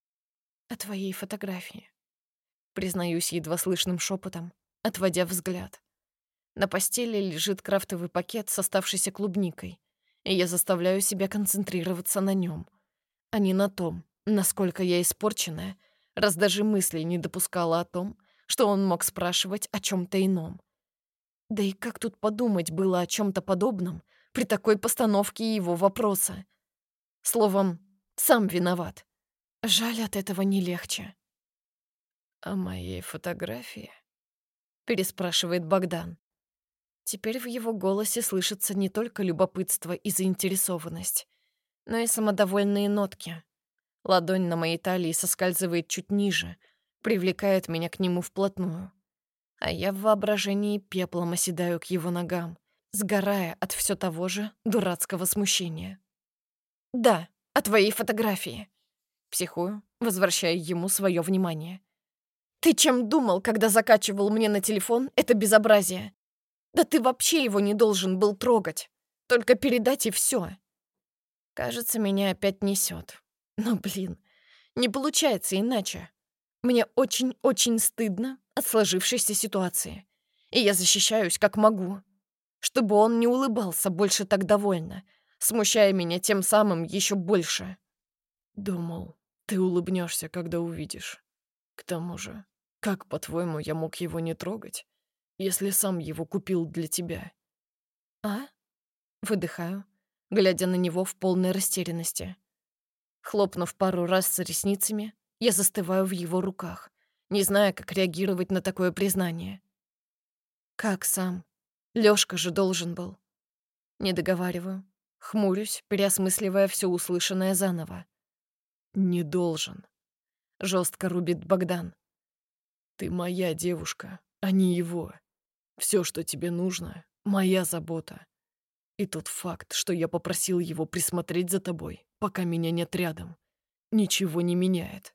О твоей фотографии. Признаюсь едва слышным шепотом, отводя взгляд. На постели лежит крафтовый пакет с оставшейся клубникой, и я заставляю себя концентрироваться на нем, а не на том, насколько я испорченная, раз даже мысли не допускала о том, что он мог спрашивать о чем-то ином. Да и как тут подумать было о чем-то подобном при такой постановке его вопроса? Словом, сам виноват. Жаль, от этого не легче. О моей фотографии? Переспрашивает Богдан. Теперь в его голосе слышится не только любопытство и заинтересованность, но и самодовольные нотки. Ладонь на моей талии соскальзывает чуть ниже, привлекает меня к нему вплотную. А я в воображении пеплом оседаю к его ногам, сгорая от все того же дурацкого смущения. «Да, о твоей фотографии», — психую, возвращая ему свое внимание. «Ты чем думал, когда закачивал мне на телефон это безобразие? Да ты вообще его не должен был трогать. Только передать и все. Кажется, меня опять несет. Но, блин, не получается иначе. Мне очень-очень стыдно от сложившейся ситуации. И я защищаюсь как могу. Чтобы он не улыбался больше так довольно, смущая меня тем самым еще больше. Думал, ты улыбнешься, когда увидишь. К тому же, как, по-твоему, я мог его не трогать, если сам его купил для тебя? А? Выдыхаю, глядя на него в полной растерянности. Хлопнув пару раз с ресницами, я застываю в его руках, не зная, как реагировать на такое признание. Как сам? Лёшка же должен был. Не договариваю. Хмурюсь, переосмысливая все услышанное заново. Не должен. Жестко рубит Богдан. Ты моя девушка, а не его. Все, что тебе нужно, моя забота. И тот факт, что я попросил его присмотреть за тобой, пока меня нет рядом, ничего не меняет.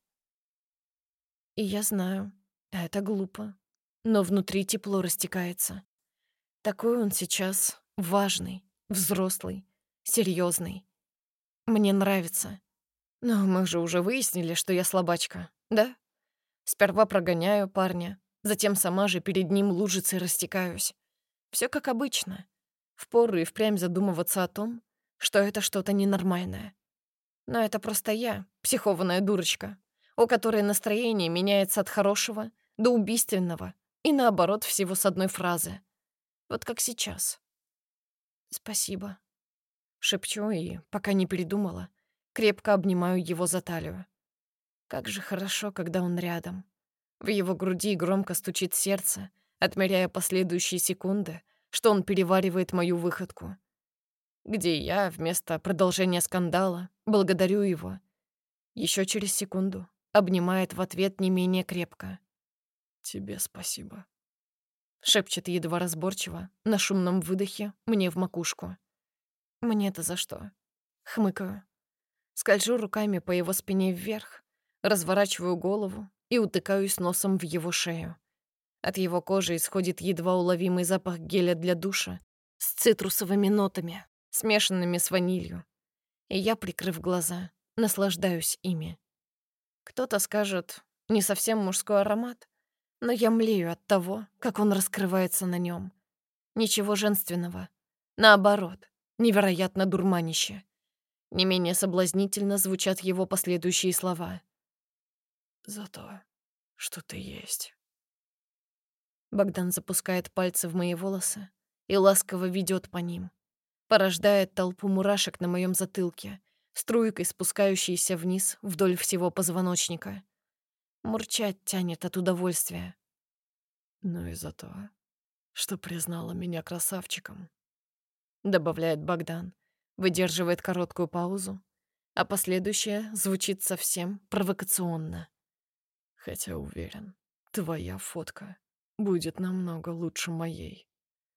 И я знаю, это глупо, но внутри тепло растекается. Такой он сейчас важный, взрослый, серьезный. Мне нравится. Но мы же уже выяснили, что я слабачка, да? Сперва прогоняю парня, затем сама же перед ним лужицей растекаюсь. Все как обычно. Впору и впрямь задумываться о том, что это что-то ненормальное. Но это просто я, психованная дурочка, у которой настроение меняется от хорошего до убийственного и наоборот всего с одной фразы. Вот как сейчас. «Спасибо», — шепчу и, пока не передумала, крепко обнимаю его за талию. Как же хорошо, когда он рядом. В его груди громко стучит сердце, отмеряя последующие секунды, что он переваривает мою выходку. Где я, вместо продолжения скандала, благодарю его. Еще через секунду обнимает в ответ не менее крепко. «Тебе спасибо». Шепчет едва разборчиво, на шумном выдохе, мне в макушку. Мне-то за что? Хмыкаю. Скольжу руками по его спине вверх, разворачиваю голову и утыкаюсь носом в его шею. От его кожи исходит едва уловимый запах геля для душа с цитрусовыми нотами, смешанными с ванилью. И я, прикрыв глаза, наслаждаюсь ими. Кто-то скажет, не совсем мужской аромат, но я млею от того, как он раскрывается на нем. Ничего женственного. Наоборот, невероятно дурманище. Не менее соблазнительно звучат его последующие слова. «За то, что ты есть». Богдан запускает пальцы в мои волосы и ласково ведет по ним. Порождает толпу мурашек на моем затылке, струйкой спускающейся вниз вдоль всего позвоночника. Мурчать тянет от удовольствия. «Ну и за то, что признала меня красавчиком», — добавляет Богдан, выдерживает короткую паузу, а последующее звучит совсем провокационно. «хотя уверен, твоя фотка будет намного лучше моей».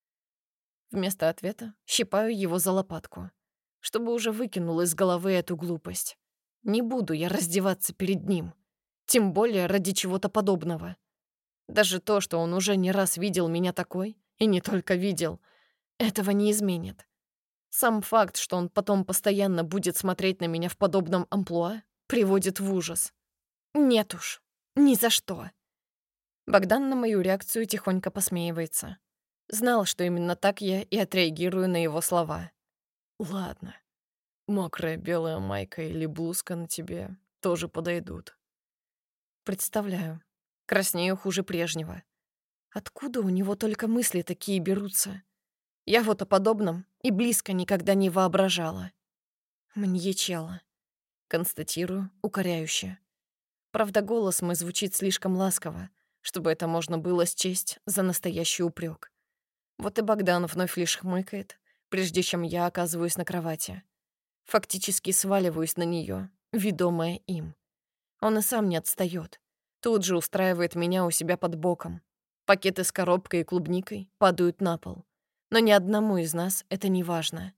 Вместо ответа щипаю его за лопатку, чтобы уже выкинул из головы эту глупость. Не буду я раздеваться перед ним, тем более ради чего-то подобного. Даже то, что он уже не раз видел меня такой, и не только видел, этого не изменит. Сам факт, что он потом постоянно будет смотреть на меня в подобном амплуа, приводит в ужас. Нет уж, ни за что. Богдан на мою реакцию тихонько посмеивается. Знал, что именно так я и отреагирую на его слова. «Ладно, мокрая белая майка или блузка на тебе тоже подойдут». Представляю. Краснею хуже прежнего. Откуда у него только мысли такие берутся? Я вот о подобном и близко никогда не воображала. Маньячела. Констатирую, укоряюще. Правда, голос мой звучит слишком ласково, чтобы это можно было счесть за настоящий упрек. Вот и Богдан вновь лишь хмыкает, прежде чем я оказываюсь на кровати. Фактически сваливаюсь на нее, ведомая им. Он и сам не отстает. Тут же устраивает меня у себя под боком. Пакеты с коробкой и клубникой падают на пол. Но ни одному из нас это не важно.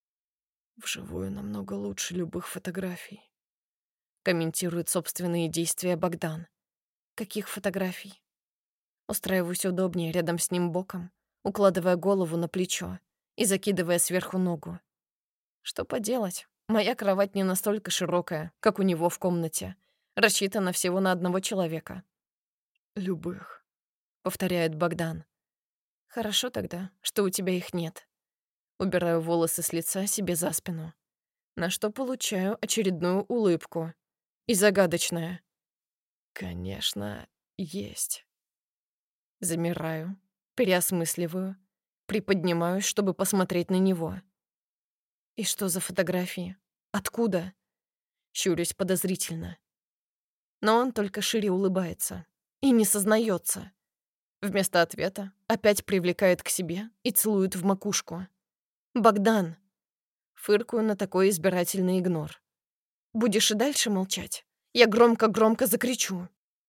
«Вживую намного лучше любых фотографий», Комментирует собственные действия Богдан. Каких фотографий? Устраиваюсь удобнее рядом с ним боком, укладывая голову на плечо и закидывая сверху ногу. Что поделать? Моя кровать не настолько широкая, как у него в комнате. Рассчитана всего на одного человека. «любых», — повторяет Богдан. Хорошо тогда, что у тебя их нет. Убираю волосы с лица себе за спину, на что получаю очередную улыбку. И загадочная. «конечно, есть». Замираю, переосмысливаю, приподнимаюсь, чтобы посмотреть на него. И что за фотографии? Откуда? Щурюсь подозрительно. Но он только шире улыбается и не сознается. Вместо ответа опять привлекает к себе и целует в макушку. «Богдан!» Фыркую на такой избирательный игнор. «Будешь и дальше молчать? Я громко-громко закричу».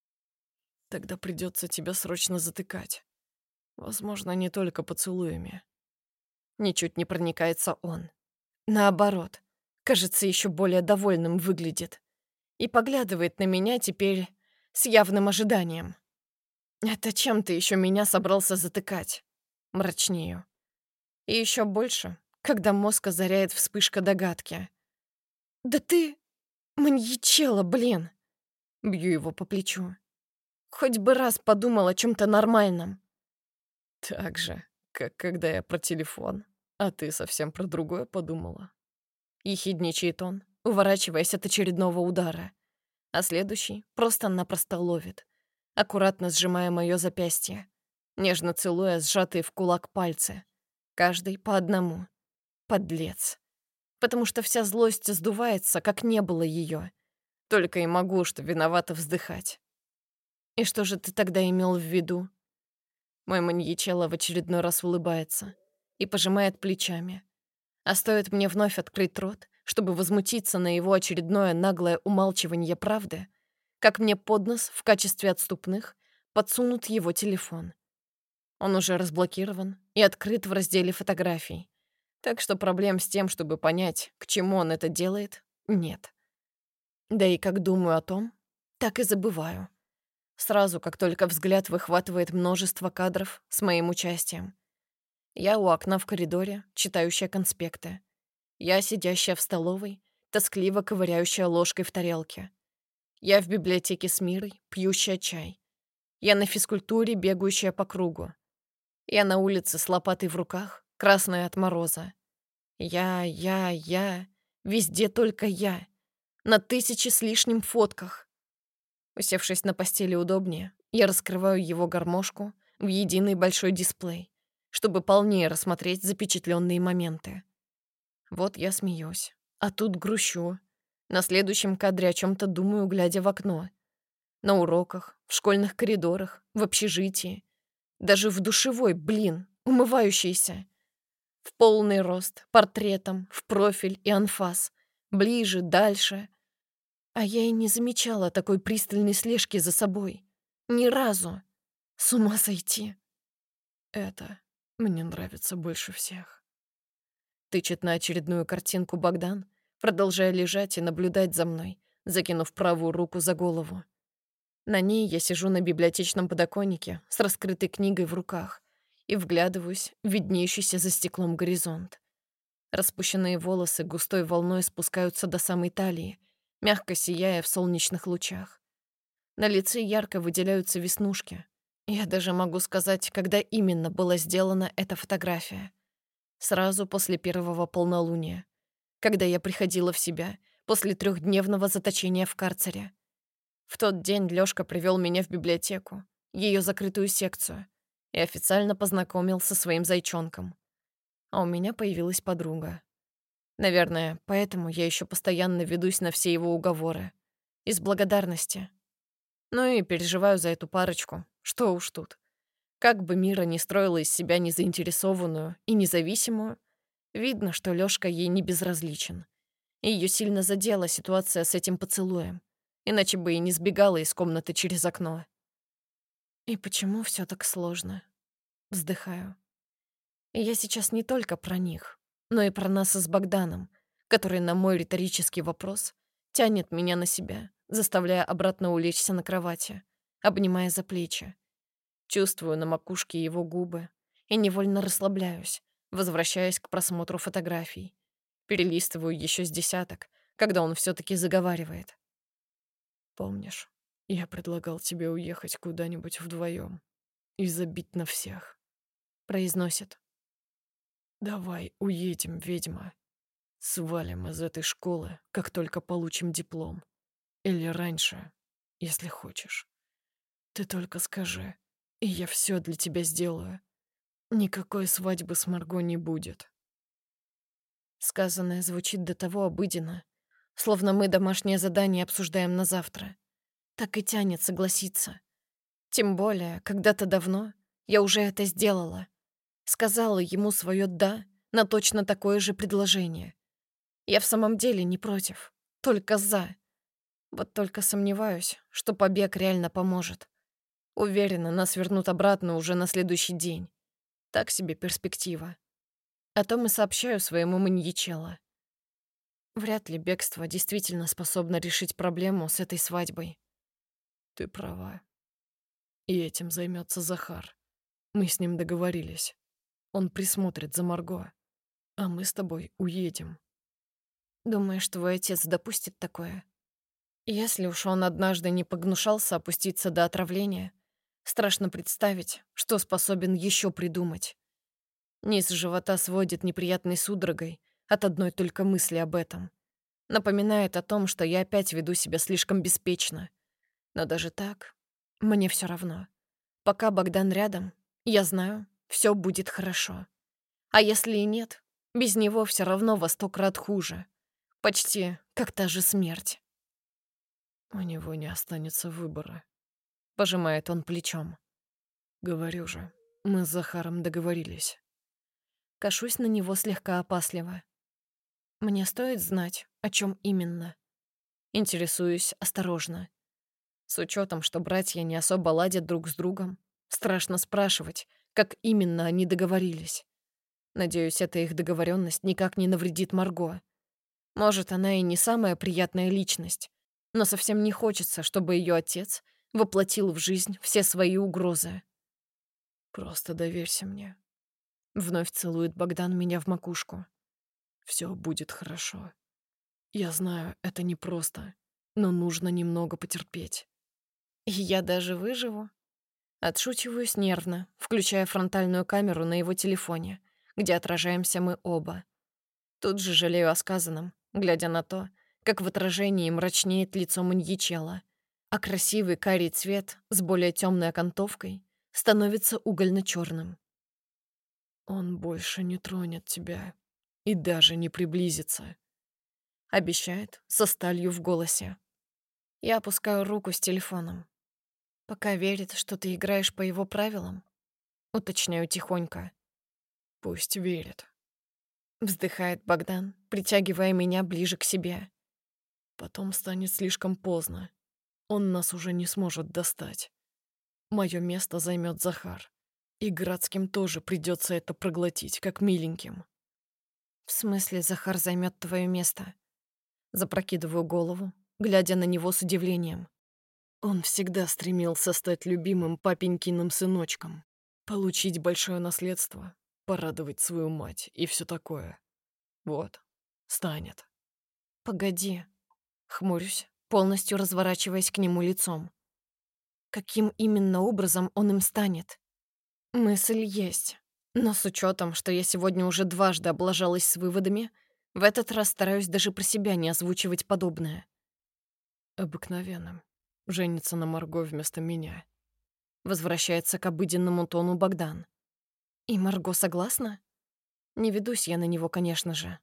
«Тогда придется тебя срочно затыкать. Возможно, не только поцелуями». Ничуть не проникается он. Наоборот, кажется, еще более довольным выглядит. И поглядывает на меня теперь с явным ожиданием. «Это чем ты еще меня собрался затыкать?» Мрачнею. И еще больше, когда мозг озаряет вспышка догадки. Да ты маньячела, блин. Бью его по плечу. Хоть бы раз подумал о чем-то нормальном. Так же, как когда я про телефон, а ты совсем про другое подумала. Ехидничает он, уворачиваясь от очередного удара. А следующий просто-напросто ловит, аккуратно сжимая мое запястье, нежно целуя сжатые в кулак пальцы. Каждый по одному. Подлец. Потому что вся злость сдувается, как не было ее. Только и могу, что виновато вздыхать. И что же ты тогда имел в виду? Мой маньячелло в очередной раз улыбается и пожимает плечами. А стоит мне вновь открыть рот, чтобы возмутиться на его очередное наглое умалчивание правды, как мне под нос в качестве отступных подсунут его телефон. Он уже разблокирован и открыт в разделе фотографий, так что проблем с тем, чтобы понять, к чему он это делает, нет. Да и как думаю о том, так и забываю. Сразу, как только взгляд выхватывает множество кадров с моим участием. Я у окна в коридоре, читающая конспекты. Я, сидящая в столовой, тоскливо ковыряющая ложкой в тарелке. Я в библиотеке с Мирой, пьющая чай. Я на физкультуре, бегающая по кругу. Я на улице с лопатой в руках, красная от мороза. Я, везде только я. На 1000 с лишним фотках. Усевшись на постели удобнее, я раскрываю его гармошку в единый большой дисплей, чтобы полнее рассмотреть запечатленные моменты. Вот я смеюсь, а тут грущу. На следующем кадре о чем-то думаю, глядя в окно. На уроках, в школьных коридорах, в общежитии. Даже в душевой, блин, умывающейся. В полный рост, портретом, в профиль и анфас. Ближе, дальше. А я и не замечала такой пристальной слежки за собой. Ни разу. С ума сойти. Это мне нравится больше всех. Тычет на очередную картинку Богдан, продолжая лежать и наблюдать за мной, закинув правую руку за голову. На ней я сижу на библиотечном подоконнике с раскрытой книгой в руках и вглядываюсь в виднеющийся за стеклом горизонт. Распущенные волосы густой волной спускаются до самой талии, мягко сияя в солнечных лучах. На лице ярко выделяются веснушки. Я даже могу сказать, когда именно была сделана эта фотография. Сразу после первого полнолуния, когда я приходила в себя после 3-дневного заточения в карцере. В тот день Лёшка привёл меня в библиотеку, её закрытую секцию, и официально познакомил со своим зайчонком. А у меня появилась подруга. Наверное, поэтому я ещё постоянно ведусь на все его уговоры. Из благодарности. Ну и переживаю за эту парочку. Что уж тут. Как бы Мира ни строила из себя незаинтересованную и независимую, видно, что Лёшка ей не безразличен. И её сильно задела ситуация с этим поцелуем. Иначе бы и не сбегала из комнаты через окно. И почему всё так сложно? Вздыхаю. И я сейчас не только про них, но и про нас с Богданом, который на мой риторический вопрос тянет меня на себя, заставляя обратно улечься на кровати, обнимая за плечи. Чувствую на макушке его губы и невольно расслабляюсь, возвращаясь к просмотру фотографий. Перелистываю еще с десяток, когда он все-таки заговаривает. Помнишь, я предлагал тебе уехать куда-нибудь вдвоем и забить на всех? Произносит. Давай уедем, ведьма. Свалим из этой школы, как только получим диплом. Или раньше, если хочешь. Ты только скажи, и я все для тебя сделаю. Никакой свадьбы с Марго не будет. Сказанное звучит до того обыденно, словно мы домашнее задание обсуждаем на завтра. Так и тянет согласиться. Тем более, когда-то давно я уже это сделала. Сказала ему свое «да» на точно такое же предложение. Я в самом деле не против, только «за». Вот только сомневаюсь, что побег реально поможет. Уверена, нас вернут обратно уже на следующий день. Так себе перспектива. О том и сообщаю своему маньячелло. Вряд ли бегство действительно способно решить проблему с этой свадьбой. Ты права. И этим займется Захар. Мы с ним договорились. Он присмотрит за Марго. А мы с тобой уедем. Думаешь, твой отец допустит такое? Если уж он однажды не погнушался опуститься до отравления, страшно представить, что способен еще придумать. Низ живота сводит неприятной судорогой от одной только мысли об этом. Напоминает о том, что я опять веду себя слишком беспечно. Но даже так, мне все равно. Пока Богдан рядом, я знаю, все будет хорошо. А если и нет, без него все равно во 100 крат хуже. Почти как та же смерть. У него не останется выбора. Пожимает он плечом. Говорю же, мы с Захаром договорились. Кашусь на него слегка опасливо. Мне стоит знать, о чем именно. Интересуюсь осторожно. С учетом, что братья не особо ладят друг с другом, страшно спрашивать, как именно они договорились. Надеюсь, эта их договоренность никак не навредит Марго. Может, она и не самая приятная личность, но совсем не хочется, чтобы ее отец воплотил в жизнь все свои угрозы. Просто доверься мне. Вновь целует Богдан меня в макушку. Все будет хорошо. Я знаю, это непросто, но нужно немного потерпеть. И я даже выживу. Отшучиваюсь нервно, включая фронтальную камеру на его телефоне, где отражаемся мы оба. Тут же жалею о сказанном, глядя на то, как в отражении мрачнеет лицо маньячела, а красивый карий цвет с более темной окантовкой становится угольно-черным. Он больше не тронет тебя и даже не приблизится. Обещает со сталью в голосе. Я опускаю руку с телефоном. Пока верит, что ты играешь по его правилам, уточняю тихонько. Пусть верит. Вздыхает Богдан, притягивая меня ближе к себе. Потом станет слишком поздно. Он нас уже не сможет достать. Мое место займет Захар. И Градским тоже придется это проглотить, как миленьким. В смысле, Захар займет твое место? Запрокидываю голову, глядя на него с удивлением. Он всегда стремился стать любимым папенькиным сыночком, получить большое наследство, порадовать свою мать и все такое. Вот, станет. Погоди. Хмурюсь, полностью разворачиваясь к нему лицом. Каким именно образом он им станет? Мысль есть. Но с учетом, что я сегодня уже дважды облажалась с выводами, в этот раз стараюсь даже про себя не озвучивать подобное. Обыкновенным. Женится на Марго вместо меня. Возвращается к обыденному тону Богдан. И Марго согласна? Не ведусь я на него, конечно же.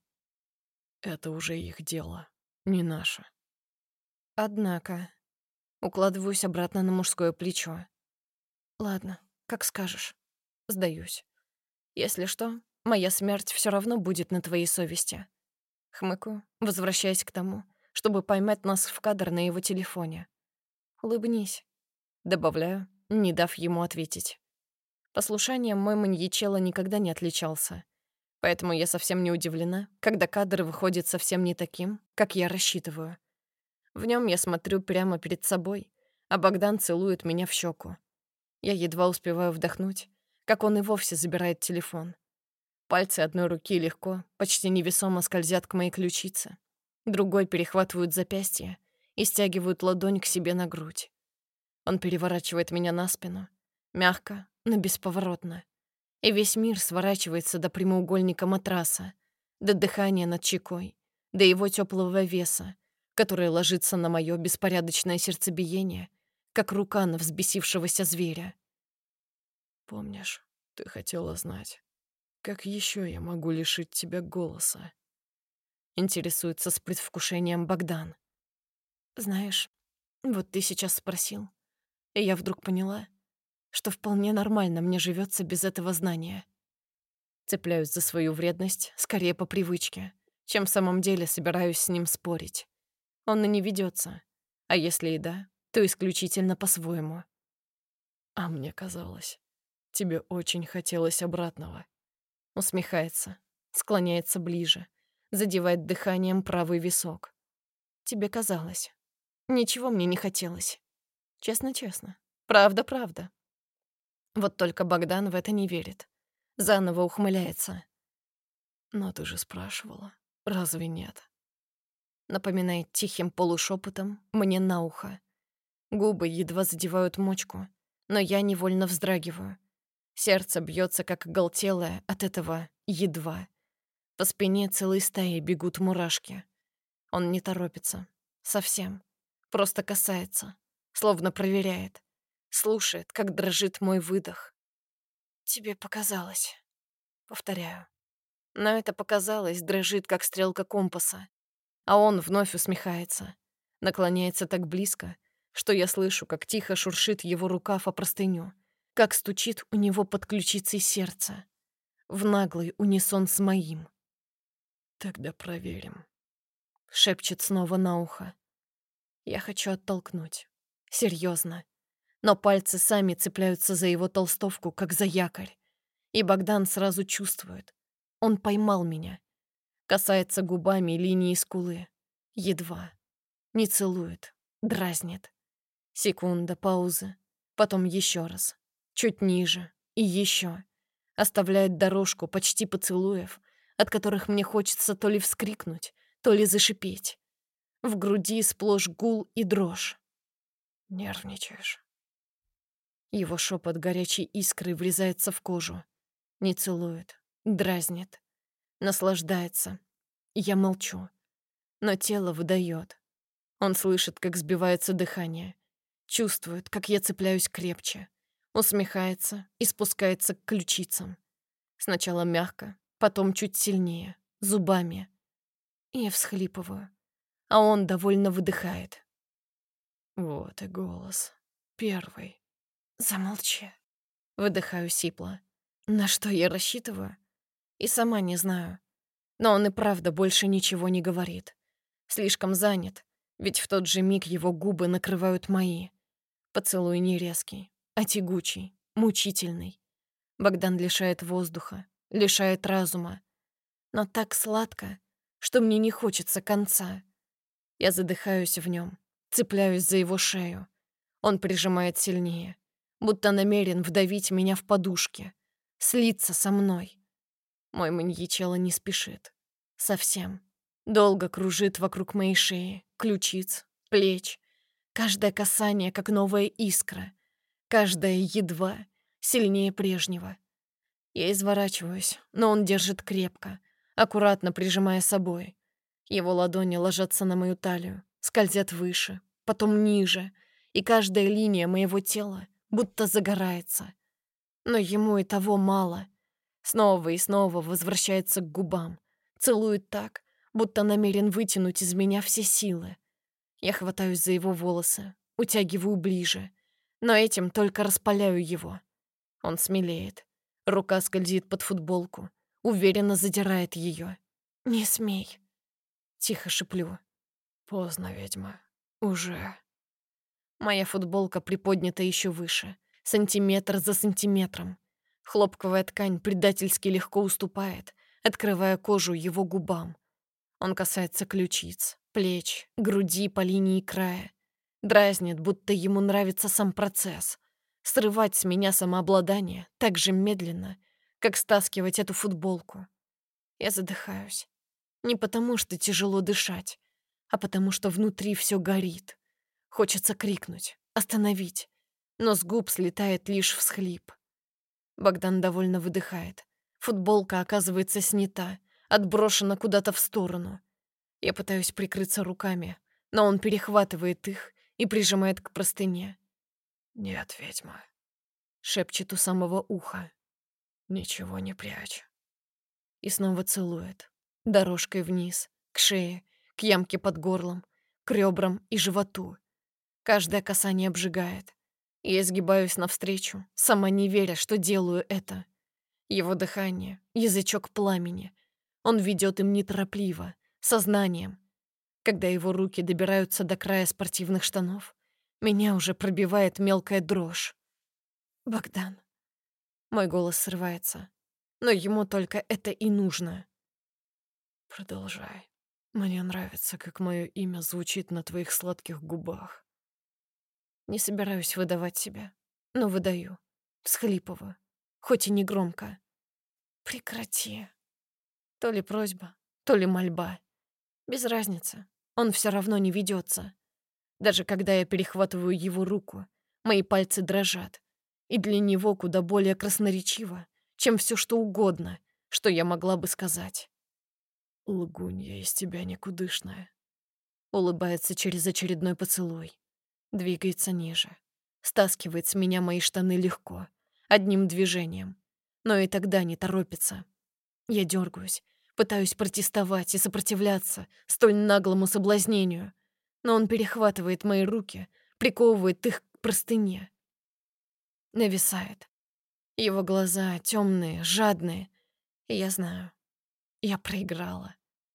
Это уже их дело, не наше. Однако... Укладываюсь обратно на мужское плечо. Ладно, как скажешь. Сдаюсь. Если что, моя смерть все равно будет на твоей совести. Хмыкаю, возвращаясь к тому, чтобы поймать нас в кадр на его телефоне. Улыбнись. Добавляю, не дав ему ответить. Послушанием мой маньячелло никогда не отличался. Поэтому я совсем не удивлена, когда кадр выходит совсем не таким, как я рассчитываю. В нем я смотрю прямо перед собой, а Богдан целует меня в щеку. Я едва успеваю вдохнуть, как он и вовсе забирает телефон. Пальцы одной руки легко, почти невесомо скользят к моей ключице. Другой перехватывают запястье и стягивают ладонь к себе на грудь. Он переворачивает меня на спину, мягко, но бесповоротно. И весь мир сворачивается до прямоугольника матраса, до дыхания над щекой, до его теплого веса, который ложится на мое беспорядочное сердцебиение, как рука на взбесившегося зверя. Помнишь, ты хотела знать, как еще я могу лишить тебя голоса? Интересуется с предвкушением Богдан. Знаешь, вот ты сейчас спросил, и я вдруг поняла, что вполне нормально мне живется без этого знания. Цепляюсь за свою вредность скорее по привычке, чем в самом деле собираюсь с ним спорить. Он и не ведется, а если и да, то исключительно по-своему. А мне казалось, тебе очень хотелось обратного. Усмехается, склоняется ближе, задевает дыханием правый висок. Тебе казалось. Ничего мне не хотелось. Честно-честно. Правда-правда. Вот только Богдан в это не верит. Заново ухмыляется. Но ты же спрашивала, разве нет? напоминает тихим полушепотом мне на ухо. Губы едва задевают мочку, но я невольно вздрагиваю. Сердце бьется, как оголтелое от этого едва. По спине целой стаей бегут мурашки. Он не торопится. Совсем. Просто касается. Словно проверяет. Слушает, как дрожит мой выдох. «Тебе показалось», — повторяю. Но это показалось дрожит, как стрелка компаса. А он вновь усмехается. Наклоняется так близко, что я слышу, как тихо шуршит его рукав о простыню, как стучит у него под ключицей сердце. В наглый унисон с моим. «Тогда проверим», — шепчет снова на ухо. Я хочу оттолкнуть. Серьезно. Но пальцы сами цепляются за его толстовку, как за якорь. И Богдан сразу чувствует. Он поймал меня. Касается губами линии скулы. Едва. Не целует. Дразнит. Секунда паузы. Потом еще раз. Чуть ниже. И еще. Оставляет дорожку почти поцелуев, от которых мне хочется то ли вскрикнуть, то ли зашипеть. В груди сплошь гул и дрожь. «Нервничаешь». Его шепот горячей искрой врезается в кожу. Не целует, дразнит, наслаждается. Я молчу, но тело выдает. Он слышит, как сбивается дыхание, чувствует, как я цепляюсь крепче, усмехается и спускается к ключицам. Сначала мягко, потом чуть сильнее, зубами. И я всхлипываю, а он довольно выдыхает. Вот и голос. Первый. «Замолчи», — выдыхаю сипло. На что я рассчитываю? И сама не знаю. Но он и правда больше ничего не говорит. Слишком занят, ведь в тот же миг его губы накрывают мои. Поцелуй не резкий, а тягучий, мучительный. Богдан лишает воздуха, лишает разума. Но так сладко, что мне не хочется конца. Я задыхаюсь в нем, цепляюсь за его шею. Он прижимает сильнее, будто намерен вдавить меня в подушки, слиться со мной. Мой маньячелло не спешит. Совсем. Долго кружит вокруг моей шеи, ключиц, плеч. Каждое касание, как новая искра. Каждое едва сильнее прежнего. Я изворачиваюсь, но он держит крепко, аккуратно прижимая собой. Его ладони ложатся на мою талию, скользят выше, потом ниже, и каждая линия моего тела будто загорается. Но ему и того мало. Снова и снова возвращается к губам, целует так, будто намерен вытянуть из меня все силы. Я хватаюсь за его волосы, утягиваю ближе, но этим только распаляю его. Он смелеет. Рука скользит под футболку, уверенно задирает ее. «Не смей!» Тихо шеплю. «Поздно, ведьма. Уже». Моя футболка приподнята еще выше, сантиметр за сантиметром. Хлопковая ткань предательски легко уступает, открывая кожу его губам. Он касается ключиц, плеч, груди по линии края. Дразнит, будто ему нравится сам процесс. Срывать с меня самообладание так же медленно, как стаскивать эту футболку. Я задыхаюсь. Не потому, что тяжело дышать, а потому, что внутри все горит. Хочется крикнуть, остановить, но с губ слетает лишь всхлип. Богдан довольно выдыхает. Футболка оказывается снята, отброшена куда-то в сторону. Я пытаюсь прикрыться руками, но он перехватывает их и прижимает к простыне. «Нет, ведьма», — шепчет у самого уха. «ничего не прячь». И снова целует. Дорожкой вниз, к шее, к ямке под горлом, к ребрам и животу. Каждое касание обжигает. Я изгибаюсь навстречу, сама не веря, что делаю это. Его дыхание, язычок пламени. Он ведет им неторопливо, сознанием. Когда его руки добираются до края спортивных штанов, меня уже пробивает мелкая дрожь. «Богдан». Мой голос срывается. Но ему только это и нужно. «Продолжай. Мне нравится, как мое имя звучит на твоих сладких губах». Не собираюсь выдавать себя, но выдаю. Всхлипываю, хоть и не громко. «Прекрати». То ли просьба, то ли мольба. Без разницы. Он все равно не ведется. Даже когда я перехватываю его руку, мои пальцы дрожат. И для него куда более красноречиво, чем все что угодно, что я могла бы сказать. «Лгунья из тебя никудышная». Улыбается через очередной поцелуй. Двигается ниже. Стаскивает с меня мои штаны легко, одним движением. Но и тогда не торопится. Я дергаюсь, пытаюсь протестовать и сопротивляться столь наглому соблазнению. Но он перехватывает мои руки, приковывает их к простыне. Нависает. Его глаза темные, жадные. И я знаю, я проиграла.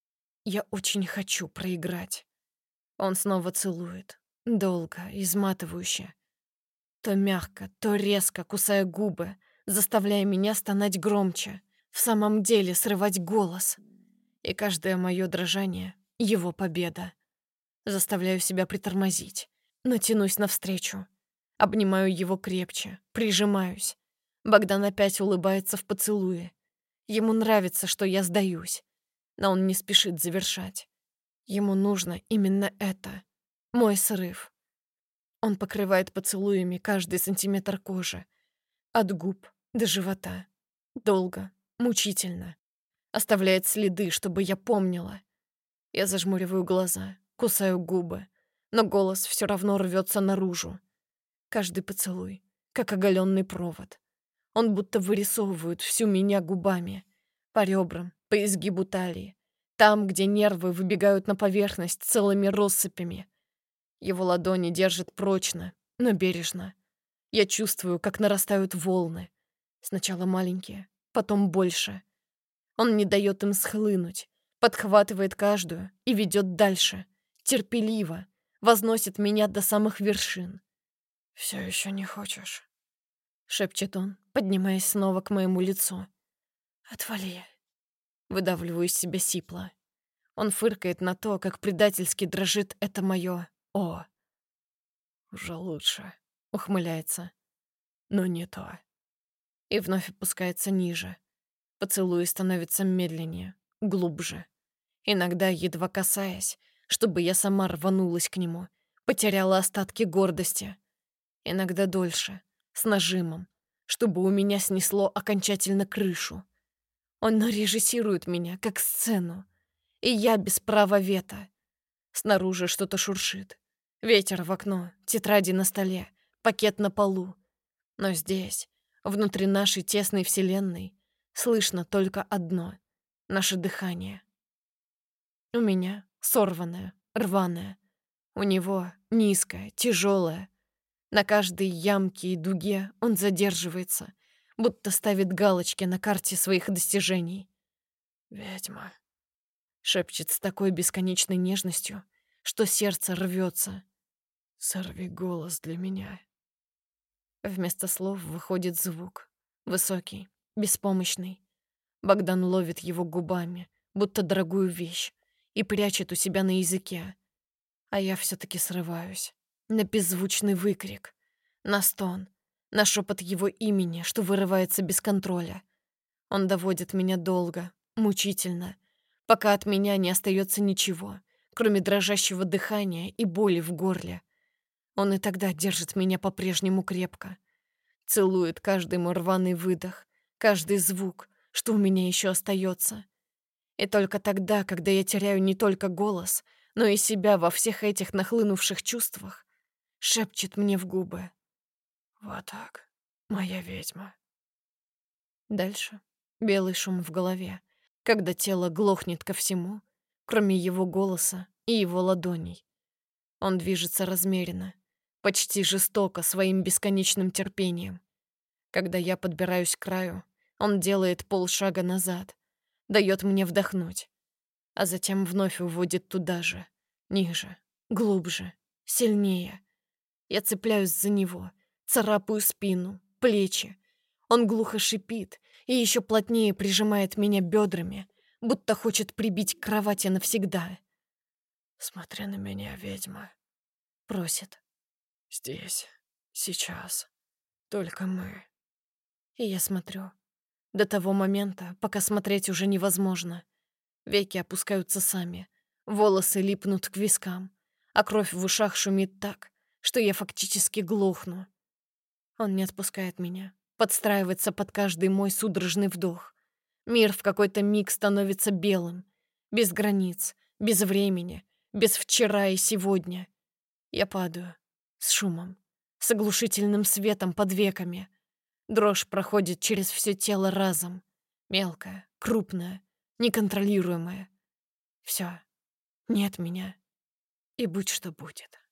Я очень хочу проиграть. Он снова целует. Долго, изматывающе. То мягко, то резко, кусая губы, заставляя меня стонать громче, в самом деле срывать голос. И каждое мое дрожание — его победа. Заставляю себя притормозить, но тянусь навстречу. Обнимаю его крепче, прижимаюсь. Богдан опять улыбается в поцелуе. Ему нравится, что я сдаюсь, но он не спешит завершать. Ему нужно именно это. Мой срыв. Он покрывает поцелуями каждый сантиметр кожи. От губ до живота. Долго, мучительно. Оставляет следы, чтобы я помнила. Я зажмуриваю глаза, кусаю губы, но голос все равно рвется наружу. Каждый поцелуй, как оголенный провод. Он будто вырисовывает всю меня губами. По ребрам, по изгибу талии. Там, где нервы выбегают на поверхность целыми россыпями. Его ладони держат прочно, но бережно. Я чувствую, как нарастают волны. Сначала маленькие, потом больше. Он не дает им схлынуть, подхватывает каждую и ведет дальше. Терпеливо, возносит меня до самых вершин. «Все еще не хочешь?» — шепчет он, поднимаясь снова к моему лицу. «Отвали!» — выдавливаю из себя сипло. Он фыркает на то, как предательски дрожит это мое «О». «Уже лучше», — ухмыляется. «но не то». И вновь опускается ниже. Поцелуи становятся медленнее, глубже. Иногда, едва касаясь, чтобы я сама рванулась к нему, потеряла остатки гордости. Иногда дольше, с нажимом, чтобы у меня снесло окончательно крышу. Он режиссирует меня, как сцену, и я без права вето. Снаружи что-то шуршит. Ветер в окно, тетради на столе, пакет на полу. Но здесь, внутри нашей тесной вселенной, слышно только одно — наше дыхание. У меня сорванное, рваное. У него низкое, тяжелое. На каждой ямке и дуге он задерживается, будто ставит галочки на карте своих достижений. «Ведьма», — шепчет с такой бесконечной нежностью, что сердце рвется. «сорви голос для меня». Вместо слов выходит звук. Высокий, беспомощный. Богдан ловит его губами, будто дорогую вещь, и прячет у себя на языке. А я все-таки срываюсь. На беззвучный выкрик, на стон, на шепот его имени, что вырывается без контроля. Он доводит меня долго, мучительно, пока от меня не остается ничего, кроме дрожащего дыхания и боли в горле. Он и тогда держит меня по-прежнему крепко. Целует каждый мой рваный выдох, каждый звук, что у меня еще остается. И только тогда, когда я теряю не только голос, но и себя во всех этих нахлынувших чувствах, шепчет мне в губы. «Вот так, моя ведьма». Дальше белый шум в голове, когда тело глохнет ко всему, кроме его голоса и его ладоней. Он движется размеренно, почти жестоко своим бесконечным терпением. Когда я подбираюсь к краю, он делает полшага назад, дает мне вдохнуть, а затем вновь уводит туда же, ниже, глубже, сильнее. Я цепляюсь за него, царапаю спину, плечи. Он глухо шипит и еще плотнее прижимает меня бедрами, будто хочет прибить к кровати навсегда. «Смотри на меня, ведьма». Просит. «Здесь, сейчас, только мы». И я смотрю. До того момента, пока смотреть уже невозможно. Веки опускаются сами. Волосы липнут к вискам, а кровь в ушах шумит так, что я фактически глохну. Он не отпускает меня, подстраивается под каждый мой судорожный вдох. Мир в какой-то миг становится белым, без границ, без времени, без вчера и сегодня. Я падаю с шумом, с оглушительным светом под веками. Дрожь проходит через все тело разом. Мелкая, крупная, неконтролируемая. Все, нет меня, и будь что будет.